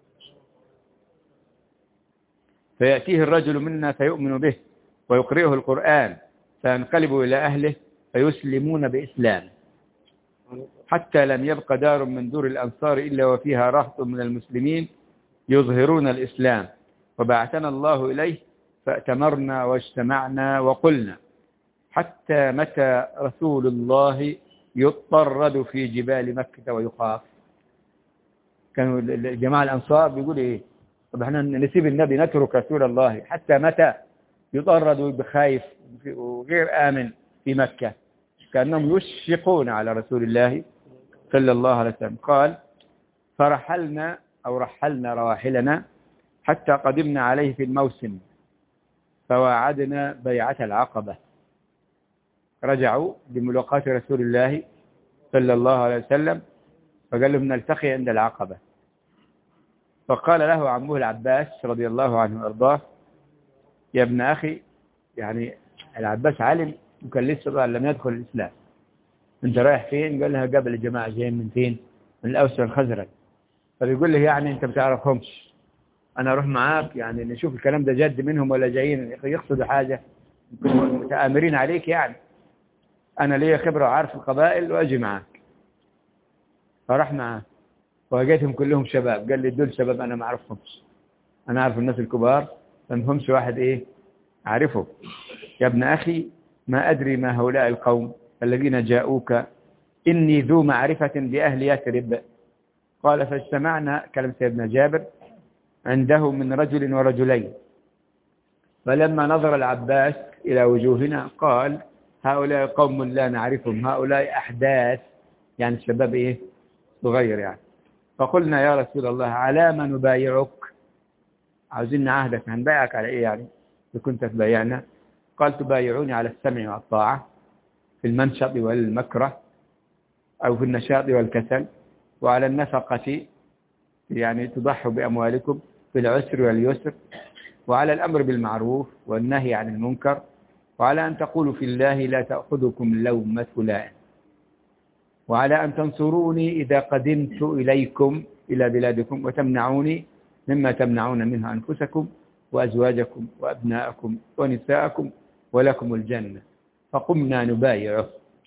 فيأتيه الرجل منا فيؤمن به ويقرئه القرآن، فينقلب إلى أهله فيسلمون بإسلام، حتى لم يبق دار من دور الأنصار إلا وفيها رهط من المسلمين يظهرون الإسلام. وبعثنا الله إليه فأتمرنا واجتمعنا وقلنا حتى متى رسول الله يطرد في جبال مكة ويخاف. كانوا الجماعة الأنصار بيقول إيه؟ طب احنا نسيب النبي نترك رسول الله حتى متى يطرد بخايف وغير آمن في مكة؟ كأنهم يشفقون على رسول الله صلى الله عليه وسلم. قال فرحلنا أو رحلنا رواحلنا حتى قدمنا عليه في الموسم، فواعدنا بيعة العقبة. رجعوا بملاقاة رسول الله صلى الله عليه وسلم، فقال لهم نلتقي عند العقبة. فقال له عمه العباس رضي الله عنه وارضاه يا ابن أخي، يعني العباس علم وكان لسه لم يدخل الإسلام، انت رايح فين؟ قال لها قبل الجماعة جايين من فين؟ من الأوس والخزرج. فبيقول له يعني انت بتعرفهمش، انا اروح معاك يعني نشوف الكلام ده جد منهم ولا جايين يقصدوا حاجة متآمرين عليك، يعني انا ليا خبرة وعارف القبائل واجي معاك. فراح معاه وجيتهم كلهم شباب، قال لي دول شباب انا ما اعرفهمش، انا اعرف الناس الكبار ما فهمش واحد ايه اعرفه. يا ابن اخي ما ادري ما هؤلاء القوم الذين جاءوك، اني ذو معرفة باهل يثرب. قال فاجتمعنا، كلام سيدنا جابر، عنده من رجل ورجلين، فلما نظر العباس إلى وجوهنا قال هؤلاء قوم لا نعرفهم، هؤلاء أحداث، يعني الشباب إيه صغير يعني. فقلنا يا رسول الله على ما نبايعك؟ عاوزين عهدك، هنبايعك على إيه يعني إذا كنت تبايعنا؟ قال تبايعوني على السمع والطاعة في المنشط والمكره، أو في النشاط والكسل، وعلى النفقة يعني تضحوا بأموالكم في العسر واليسر، وعلى الأمر بالمعروف والنهي عن المنكر، وعلى أن تقولوا في الله لا تأخذكم لومة لائم، وعلى أن تنصروني إذا قدمت إليكم إلى بلادكم، وتمنعوني مما تمنعون منه أنفسكم وأزواجكم وأبناءكم ونساءكم ولكم الجنة. فقمنا نبايعه.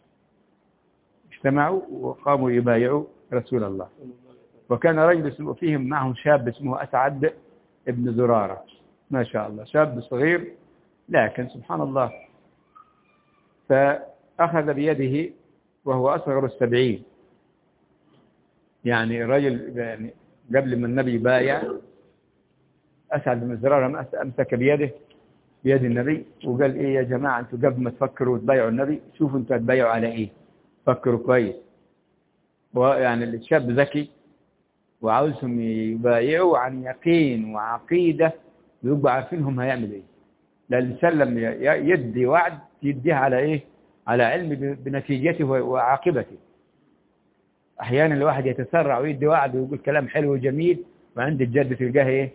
اجتمعوا وقاموا يبايعوا رسول الله. وكان رجل فيهم معهم شاب اسمه أسعد ابن زرارة، ما شاء الله شاب صغير لكن سبحان الله. فأخذ بيده وهو أصغر 70، يعني الرجل يعني قبل ما النبي بايع أسعد بن زرارة أمسك بيده بيد النبي وقال إيه يا جماعة أنتوا قبل ما تفكروا تبايعوا النبي شوفوا أنتوا هتبايعوا على إيه، فكروا كويس. ويعني الشاب ذكي وعاوزهم يبايعوا عن يقين وعقيدة ويبقوا عارفين هم هيعمل إيه، لأن سلم يدي وعد يديه على إيه؟ على علم بنتيجته وعاقبته. أحيانا الواحد يتسرع ويدي وعد ويقول كلام حلو وجميل وعند الجد تلقاه إيه؟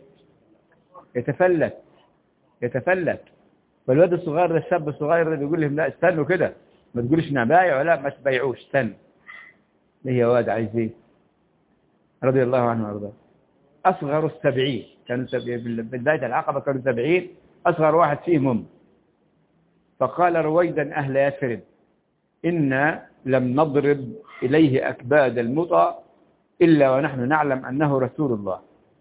يتفلت. فالواد الصغير ده، الشاب الصغير ده بيقول لهم لا استنوا كده، ما تقولش إنها بايع ولا ما تبيعوش، استنوا. ليه يا واد عايز إيه؟ رضي الله عنه وارضاه. أصغر 70 كانوا بداية العقبة كانوا 70، أصغر واحد فيهم. فقال رويدا أهل يثرب إنا لم نضرب إليه أكباد المطى إلا ونحن نعلم أنه رسول الله،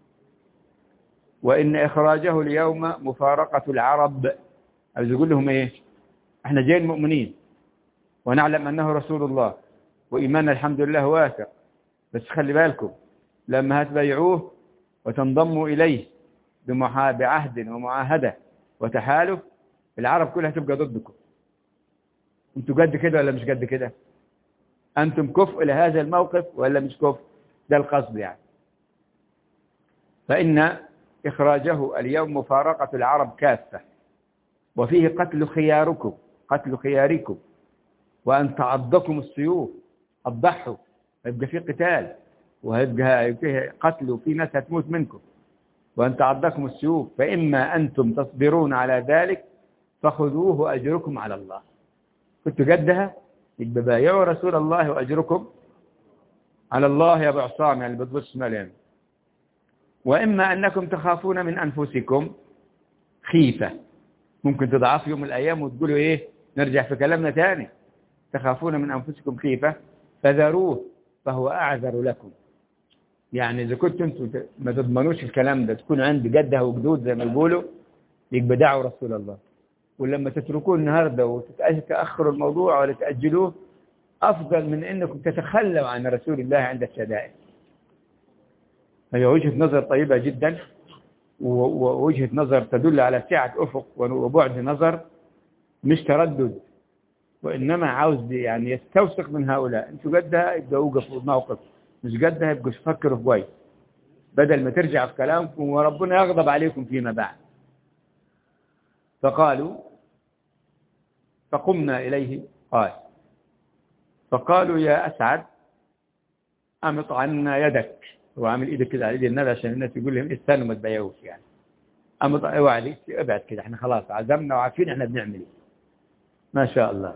وإن إخراجه اليوم مفارقة العرب. عايز يقول لهم إيه؟ إحنا جايين مؤمنين ونعلم أنه رسول الله، وإيماننا الحمد لله واثق، بس خلي بالكم لما هتبيعوه وتنضموا إليه بعهد ومعاهدة وتحالف، العرب كلها تبقى ضدكم. انتوا قد كده ولا مش قد كده؟ أنتم كفء لهذا الموقف ولا مش كفء؟ ده القصد يعني. فإن إخراجه اليوم مفارقة العرب كافة، وفيه قتل خياركم، وأن تعضكم السيوف، الضحوا، يبقى فيه قتال وهيبقى فيه قتل وفي ناس هتموت منكم، وأن تعضكم السيوف، فإما أنتم تصبرون على ذلك فخذوه أجركم على الله. كنتوا قدها يبقى بايعوا رسول الله وأجركم على الله يا أبو عصام، يعني بتبص مليان. وإما أنكم تخافون من أنفسكم خيفة، ممكن تضعف يوم الأيام وتقولوا إيه، نرجع في كلامنا تاني، تخافون من أنفسكم خيفة فذروه فهو أعذر لكم. يعني إذا كنتوا أنتم ما تضمنوش الكلام ده، تكونوا عند جدها وجدود زي ما يقولوا، يبقى دعوا رسول الله. ولما تتركوه النهاردة وتتأخروا الموضوع ولا تأجلوه، أفضل من أنكم تتخلوا عن رسول الله عند الشدائد. هي وجهة نظر طيبة جدا، ووجهة نظر تدل على سعة أفق وبعد نظر، مش تردد، وإنما عاوز يعني يستوثق من هؤلاء. أنتوا قدها يبقى وقفوا موقف، مش قدها يبقوا فكروا كويس، بدل ما ترجع في كلامكم وربنا يغضب عليكم فيما بعد. فقالوا فقمنا إليه فقالوا يا أسعد أمط عنا يدك، وعامل إيدك كده على إيد النبي عشان الناس يقول لهم استنوا ما تبيعوش، يعني أمط اوعى ابعد كده، احنا خلاص عزمنا وعارفين احنا بنعمل ايه. ما شاء الله.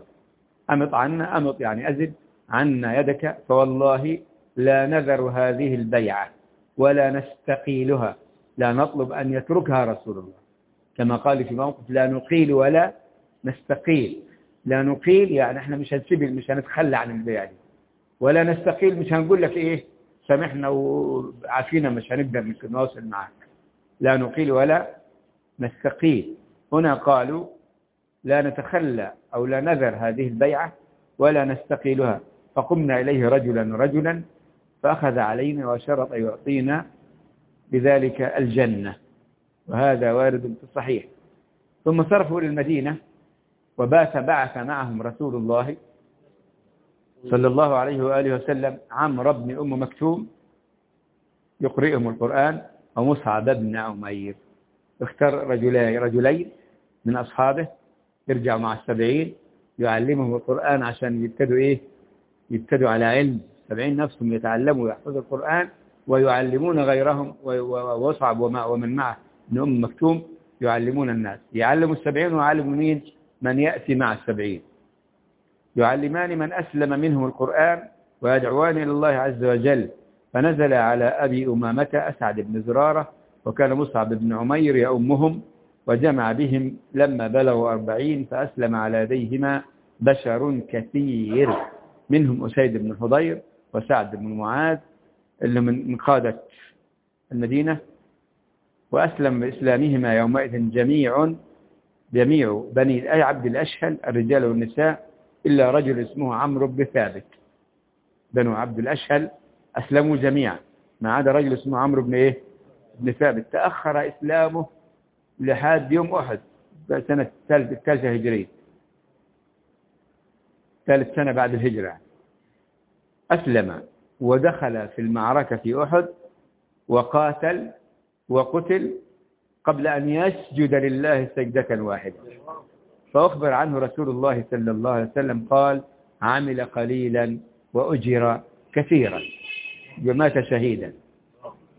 أمط يعني أزد عنا يدك، فوالله لا نذر هذه البيعة ولا نستقيلها، لا نطلب أن يتركها رسول الله، كما قال في موقف لا نقيل ولا نستقيل. لا نقيل يعني احنا مش هنتخلى عن البيعة دي، ولا نستقيل مش هنقول لك ايه سامحنا وعافينا مش هنقدر نواصل معك. لا نقيل ولا نستقيل. هنا قالوا لا نتخلى أو لا نذر هذه البيعة ولا نستقيلها. فقمنا إليه رجلا فأخذ علينا وشرط أن يعطينا بذلك الجنة، وهذا وارد في الصحيح. ثم صرفوا إلى المدينة، بعث معهم رسول الله صلى الله عليه وآله وسلم عمرو بن أم مكتوم يقرئهم القرآن، ومصعب بن عمير. اختار رجلين من أصحابه يرجعوا مع 70 يعلمهم القرآن عشان يبتدوا على علم. 70 نفسهم يتعلموا ويحفظوا القرآن ويعلمون غيرهم، ومصعب ومن معه ابن أم مكتوم يعلمون الناس. يعلموا 70 ويعلموا مين؟ من يأتي مع 70. يعلمان من أسلم منهم القرآن ويدعوان إلى الله عز وجل. فنزل على أبي أمامة أسعد بن زرارة، وكان مصعب بن عمير يؤمهم، وجمع بهم لما بلغوا 40 فأسلم على يديهما بشر كثير، منهم أسيد بن حضير وسعد بن معاذ اللي من قادة المدينة. وأسلم بإسلامهما يومئذ جميع بني عبد الأشهل الرجال والنساء إلا رجل اسمه عمرو بن ثابت. بنو عبد الأشهل أسلموا جميعا ما عدا رجل اسمه عمرو بن ثابت. تأخر إسلامه لحد يوم أحد سنة الثالثة هجرية، ثالث سنة بعد الهجرة. أسلم ودخل في المعركة في أحد وقاتل وقتل قبل أن يسجد لله سجدة واحدة. فأخبر عنه رسول الله صلى الله عليه وسلم قال عمل قليلا وأجر كثيرا، ومات شهيدا.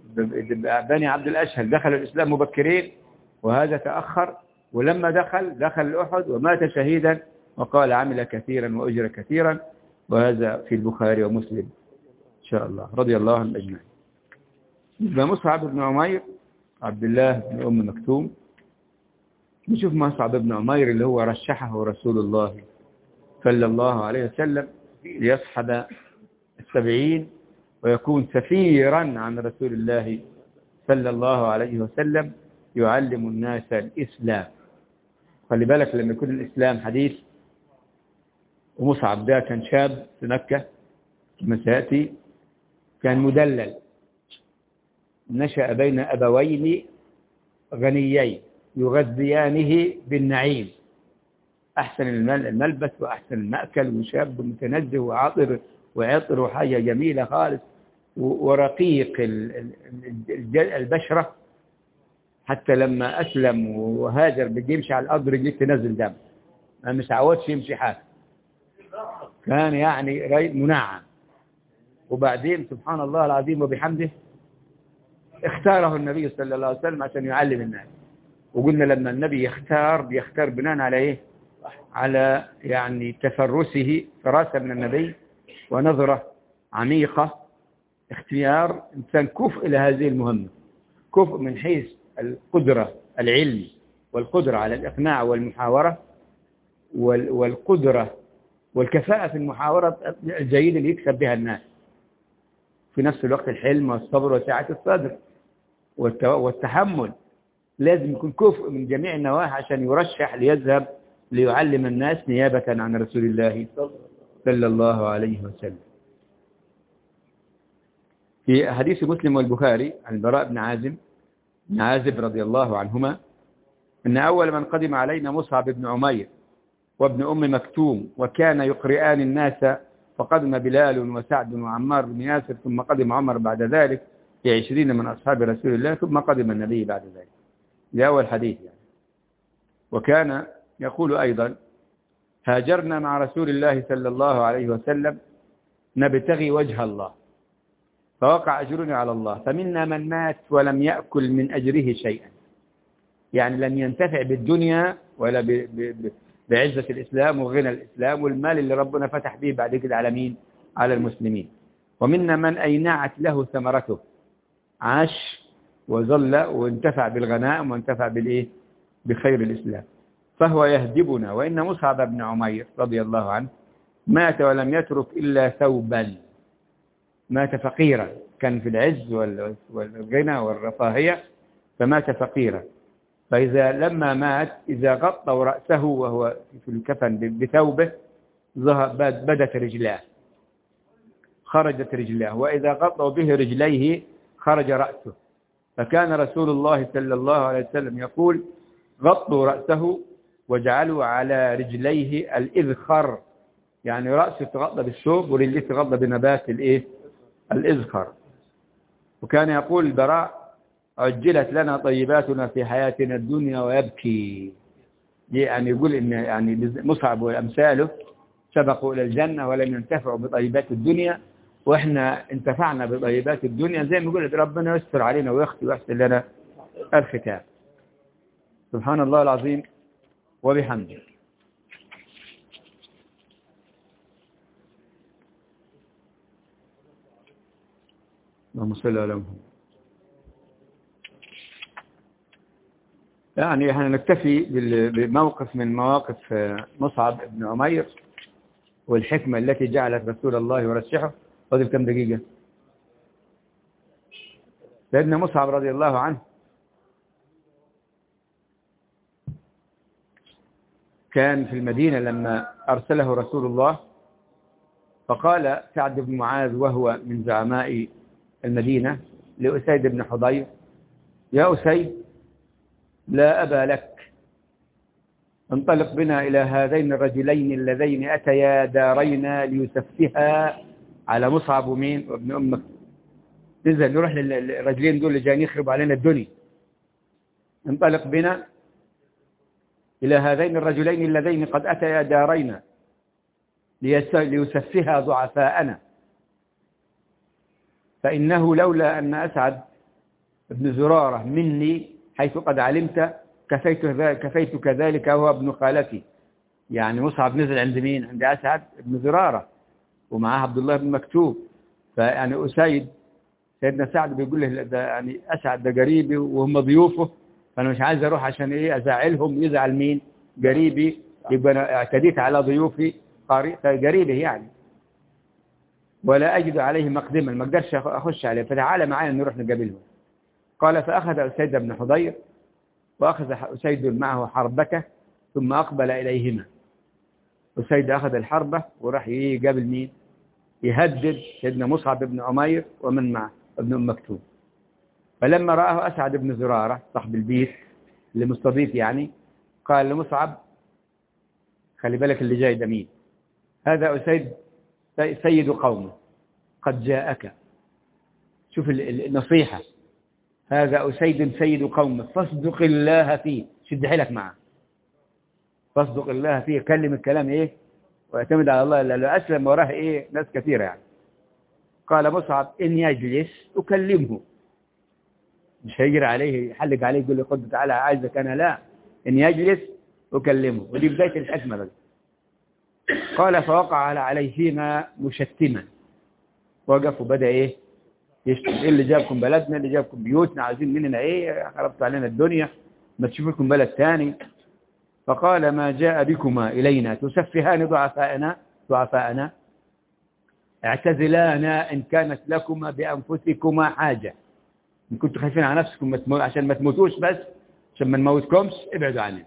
بني عبد الأشهل دخلوا الإسلام مبكرين وهذا تأخر، ولما دخل الأحد ومات شهيدا وقال عمل كثيرا وأجر كثيرا، وهذا في البخاري ومسلم إن شاء الله رضي الله عنهم أجمعين. مصعب بن عمير عبد الله بن أم مكتوم. نشوف مصعب بن عمير اللي هو رشحه رسول الله صلى الله عليه وسلم ليصحب 70 ويكون سفيرا عن رسول الله صلى الله عليه وسلم يعلم الناس الإسلام. خلي بالك لما يكون الإسلام حديث، ومصعب ده كان شاب في مكة كما سيأتي، كان مدلل، نشأ بين أبوين غنيين يغذيانه بالنعيم، أحسن الملبس وأحسن المأكل، وشاب متنزه وعطر وحاجة جميلة خالص، ورقيق البشرة، حتى لما أسلم وهاجر بدي يمشي على الأرض رجليه تنزل دم، ما مش عودش يمشي حاجة، كان يعني منعم. وبعدين سبحان الله العظيم وبحمده اختاره النبي صلى الله عليه وسلم عشان يعلم الناس. وقلنا لما النبي بيختار بناء على ايه؟ على يعني تفرسه، فراسة من النبي ونظرة عميقة، اختيار إنسان كفء إلى هذه المهمة، كفء من حيث القدرة العلم والقدرة على الإقناع والمحاورة والقدرة والكفاءة في المحاورة الجيدة اللي يكسب بها الناس، في نفس الوقت الحلم والصبر وسعة الصدر والتحمل. لازم يكون كفء من جميع النواحي عشان يرشح ليذهب ليعلم الناس نيابة عن رسول الله صلى الله عليه وسلم. في حديث مسلم والبخاري عن البراء بن عازب رضي الله عنهما أن أول من قدم علينا مصعب بن عمير وابن أم مكتوم، وكان يقرئان الناس، فقدم بلال وسعد وعمار بن ياسر، ثم قدم عمر بعد ذلك في 20 من أصحاب رسول الله، ثم قدم النبي بعد ذلك. لأول حديث يعني. وكان يقول أيضا: هاجرنا مع رسول الله صلى الله عليه وسلم نبتغي وجه الله، فوقع أجرنا على الله، فمنا من مات ولم يأكل من أجره شيئا، يعني لم ينتفع بالدنيا ولا بعزة الإسلام وغنى الإسلام والمال اللي ربنا فتح به بعد كده على مين؟ على المسلمين. ومنا من أينعت له ثمرته، عاش وظل وانتفع بالغنائم وانتفع بالإيه؟ بخير الإسلام، فهو يهدبنا. وإن مصعب بن عمير رضي الله عنه مات ولم يترك إلا ثوبا، مات فقيرا، كان في العز والغنى والرفاهية، فمات فقيرا. فإذا لما مات إذا غطوا رأسه وهو في الكفن بثوبه بدت رجلاه، خرجت رجلاه، وإذا غطوا به رجليه خرج رأسه. فكان رسول الله صلى الله عليه وسلم يقول: غطوا رأسه وجعلوا على رجليه الإذخر، يعني رأسه تغطى بالثوب ورجليه تغطى بنبات الإذخر. وكان يقول البراء: عجلت لنا طيباتنا في حياتنا الدنيا ويبكي، يعني يقول إن يعني مصعب وأمثاله سبقوا إلى الجنة ولم ينتفعوا بطيبات الدنيا، وإحنا انتفعنا بطيبات الدنيا، زي ما يقول ربنا يستر علينا ويحسن لنا الختام. سبحان الله العظيم وبحمده. اللهم صل على محمد. يعني احنا نكتفي بموقف من مواقف مصعب بن عمير والحكمة التي جعلت رسول الله يرشحه. فاضل كم دقيقة؟ سيدنا مصعب رضي الله عنه كان في المدينة لما أرسله رسول الله، فقال سعد بن معاذ وهو من زعماء المدينة لأسيد بن حضير: يا أسيد، لا أبا لك، انطلق بنا إلى هذين الرجلين اللذين أتيا دارينا ليسفها على مصعب ومين وابن أمك. ننزل نروح للرجلين دول اللي جايين يخربوا علينا الدنيا. انطلق بنا إلى هذين الرجلين اللذين قد أتيا دارينا ليسفها ضعفاءنا، فإنه لولا أن أسعد ابن زرارة مني حيث قد علمت كفيت كذلك وهو ابن خالتي. يعني مصعب نزل عند مين؟ عند أسعد بن زرارة ومعاه عبد الله بن مكتوب. فيعني أسيد سيدنا سعد بيقول له ده يعني أسعد ده قريبي وهم ضيوفه، فأنا مش عايز أروح عشان إيه أزعلهم. يزعل مين؟ قريبي، يبقى أنا اعتديت على ضيوفي قريبه يعني، ولا أجد عليه مقدما، ما اقدرش أخش عليه، فتعالى معايا نروح نقابلهم. قال فأخذ أسيد بن حضير وأخذ أسيد معه حربته ثم أقبل إليهما. أسيد أخذ الحربة وراح يقابل مين؟ يهدد سيدنا مصعب بن عمير ومن معه ابن أم مكتوم. فلما رآه أسعد بن زرارة صاحب البيت اللي مستضيف يعني، قال لمصعب خلي بالك اللي جاي ده مين؟ هذا أسيد سيد قومه قد جاءك. شوف النصيحة، هذا أسيد سيد قومه فاصدق الله فيه، شد حيلك معه، فاصدق الله فيه، كلم الكلام إيه واعتمد على الله، لأنه أسلم وراه إيه ناس كثيرة يعني. قال مصعب إن يجلس أكلمه، مش هيجري عليه يحلق عليه يقول له خد تعالى عايزك أنا، لا، إن يجلس أكلمه. ودي بداية الحكمة بقى. قال فوقع عليهما مشتما، وقف وبدأ إيه يشتم، إيه اللي جابكم بلدنا، اللي جابكم بيوتنا، عايزين مننا إيه، خربت علينا الدنيا، ما تشوف لكم بلد ثاني. فقال ما جاء بكما إلينا تسفهان ضعفاءنا اعتزلانا إن كانت لكما بأنفسكما حاجة. إن كنتوا خايفين على نفسكم عشان ما تموتوش، بس عشان ما نموتكمش ابعدوا عننا.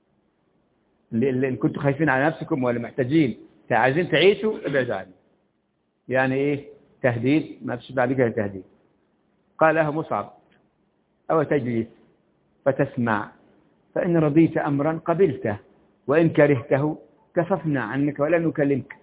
إن كنتوا خايفين على نفسكم ولا محتاجين عايزين تعيشوا ابعدوا عننا. يعني إيه تهديد، ما فيش بعد كده تهديد. قال له مصعب أو تجلس فتسمع، فإن رضيت أمرا قبلته وإن كرهته كففنا عنك ولا نكلمك.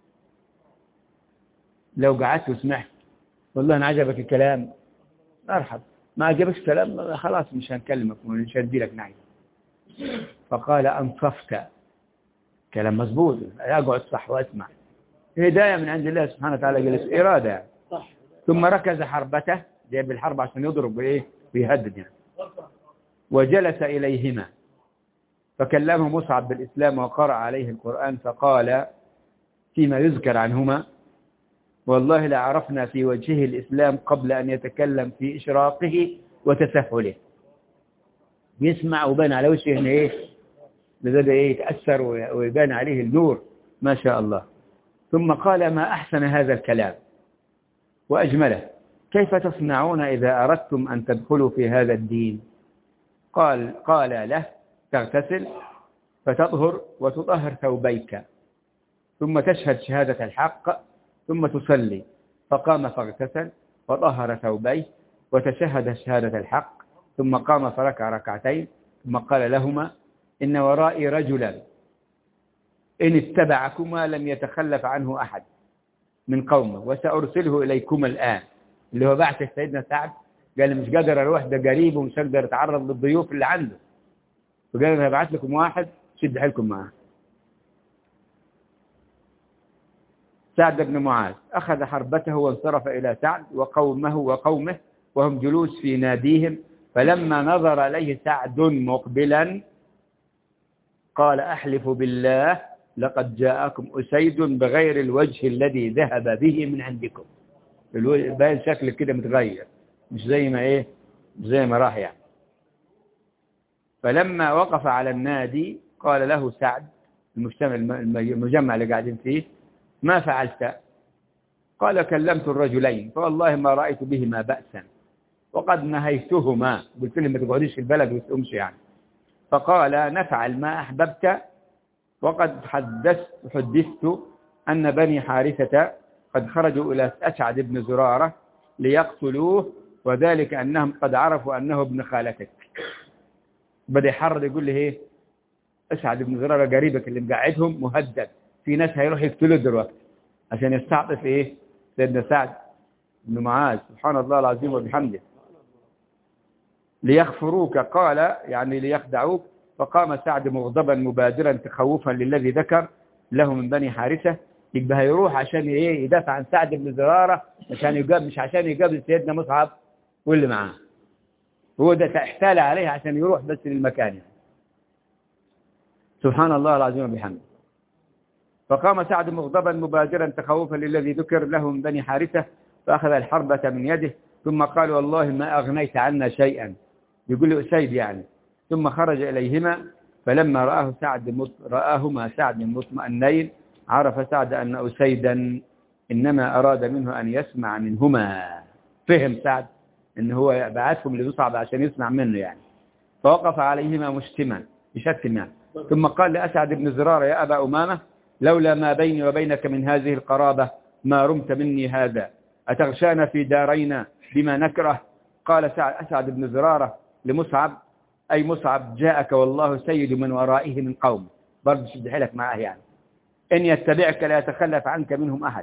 لو قعدت وسمعت والله أنا عجبك الكلام أرحب، ما عجبك الكلام خلاص مش هنكلمك ومش هندي لك نعي. فقال أنصفت، كلام مظبوط، أقعد صح وأسمع، هداية من عند الله سبحانه وتعالى، جلس إرادة يعني. ثم ركز حربته، جاب الحرب عشان يضرب وإيه ويهدد يعني. وجلس إليهما فكلمه مصعب بالإسلام وقرأ عليه القرآن، فقال فيما يذكر عنهما والله لعرفنا في وجهه الإسلام قبل أن يتكلم في إشراقه وتسهله. يسمع وبان على وجهه إن إيه بدأ إيه يتأثر ويبان عليه النور ما شاء الله. ثم قال ما أحسن هذا الكلام وأجمله، كيف تصنعون إذا أردتم أن تدخلوا في هذا الدين؟ قال له تغتسل فتطهر وتطهر ثوبيك ثم تشهد شهادة الحق ثم تصلي. فقام فاغتسل وطهر ثوبيه وتشهد شهادة الحق ثم قام فركع ركعتين ثم قال لهما إن ورائي رجلا إن اتبعكما لم يتخلف عنه أحد من قومه وسأرسله إليكما الآن. اللي هو بعث سيدنا سعد، قال مش قادر أروح، ده قريب ومش قادر أتعرض للضيوف اللي عنده، فقال أنا هبعث لكم واحد شد حيلكم معه. سعد بن معاذ أخذ حربته وانصرف إلى سعد وقومه وهم جلوس في ناديهم، فلما نظر إليه سعد مقبلا قال أحلف بالله لقد جاءكم أسيد بغير الوجه الذي ذهب به من عندكم. باين شكل كده متغير، مش زي ما راح يعني. فلما وقف على النادي قال له سعد المجمع اللي قاعدين فيه ما فعلت؟ قال كلمت الرجلين فوالله ما رأيت بهما بأسا وقد نهيتهما، قلت لهم ما تقعديش في البلد وتقومش يعني. فقال نفعل ما أحببت، وقد حدثت أن بني حارثة قد خرجوا إلى أسعد بن زرارة ليقتلوه، وذلك أنهم قد عرفوا أنه ابن خالتك. بدأ يحرض يقول لي ايه أسعد بن زرارة قريبك اللي مقعدهم مهدد، في ناس هيروح يقتلوا دلوقتي عشان يستعطف ايه سيدنا سعد بن معاذ، سبحان الله العظيم وبحمده. ليغفروك، قال يعني ليخدعوك. فقام سعد مغضبا مبادرا تخوفا للذي ذكر له من بني حارثة، يبقى هيروح عشان ايه يدافع عن سعد بن زرارة، مش عشان يقابل سيدنا مصعب واللي معاه. هو ده احتال عليه عشان يروح بس للمكان يعني. سبحان الله العظيم وبحمده. فقام سعد مغضبا مبادرا تخوفا للذي ذكر له من بني حارثة، فأخذ الحربة من يده ثم قال والله ما أغنيت عنا شيئا، يقول له أسيد يعني. ثم خرج إليهما، فلما رآهما سعد مطمئنين عرف سعد أن أسيدا إنما أراد منه أن يسمع منهما. فهم سعد إن هو بعثهم لمصعب عشان يسمع منه يعني. فوقف عليهما مشتما يشتم يعني. ثم قال لأسعد بن زرارة يا أبا أمامة لولا ما بيني وبينك من هذه القرابة ما رمت مني هذا، أتغشانا في دارينا بما نكره. قال أسعد بن زرارة لمصعب أي مصعب جاءك والله سيد من ورائه من قوم، برضه شد حيلك معاه يعني، إن يتبعك لا يتخلف عنك منهم أحد.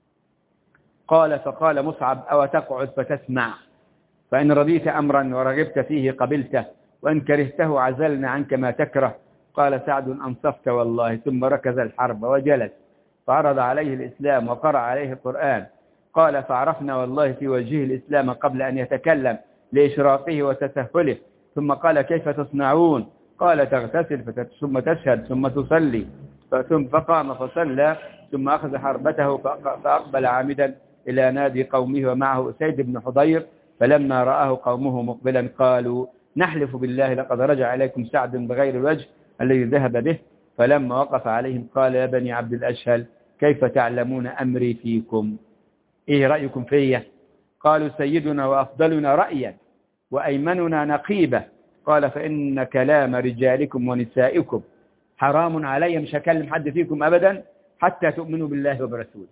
فقال مصعب أو تقعد فتسمع، فإن رضيت أمرا ورغبت فيه قبلته، وإن كرهته عزلنا عنك ما تكره. قال سعد أنصفت والله. ثم ركز الحرب وجلس فعرض عليه الإسلام وقرأ عليه القرآن. قال فعرفنا والله في وجهه الإسلام قبل أن يتكلم لإشراقه وتسهله. ثم قال كيف تصنعون؟ قال تغتسل ثم تشهد ثم تصلي. فقام فصلى ثم أخذ حربته فأقبل عامدا إلى نادي قومه ومعه أسيد بن حضير. فلما رآه قومه مقبلا قالوا نحلف بالله لقد رجع إليكم سعد بغير الوجه الذي ذهب به. فلما وقف عليهم قال يا بني عبد الأشهل كيف تعلمون أمري فيكم؟ إيه رأيكم فيه؟ قالوا سيدنا وأفضلنا رأيا وأيمننا نقيبة. قال فإن كلام رجالكم ونسائكم حرام علي، مش هكلم حد فيكم أبدا حتى تؤمنوا بالله وبرسوله.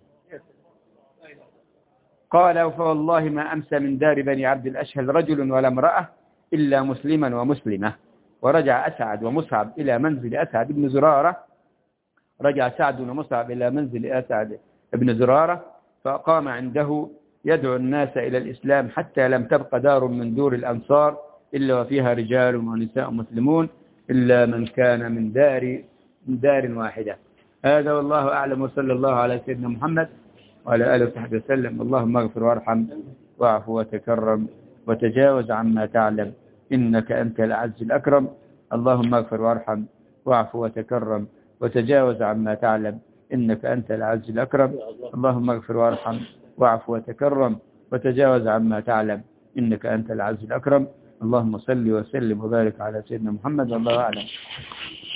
قال فوالله ما أمسى من دار بني عبد الأشهل رجل ولا امرأة إلا مسلما ومسلمة. ورجع أسعد ومصعب إلى منزل أسعد بن زرارة. رجع سعد ومصعب إلى منزل أسعد بن زرارة فقام عنده يدعو الناس إلى الإسلام حتى لم تبق دار من دور الأنصار إلا وفيها رجال ونساء مسلمون إلا من كان من دار واحدة. هذا والله أعلم، وصلى الله على سيدنا محمد وعلى آله وصحبه وسلم. اللهم اغفر وارحم واعف وتكرم وتجاوز عما تعلم إنك أنت الأعز الأكرم. اللهم اغفر وارحم واعف وتكرم وتجاوز عما تعلم إنك أنت الأعز الأكرم. اللهم اغفر وارحم واعف وتكرم وتجاوز عما تعلم إنك أنت الأعز الأكرم. اللهم صل وسلم وبارك على سيدنا محمد والله أعلم.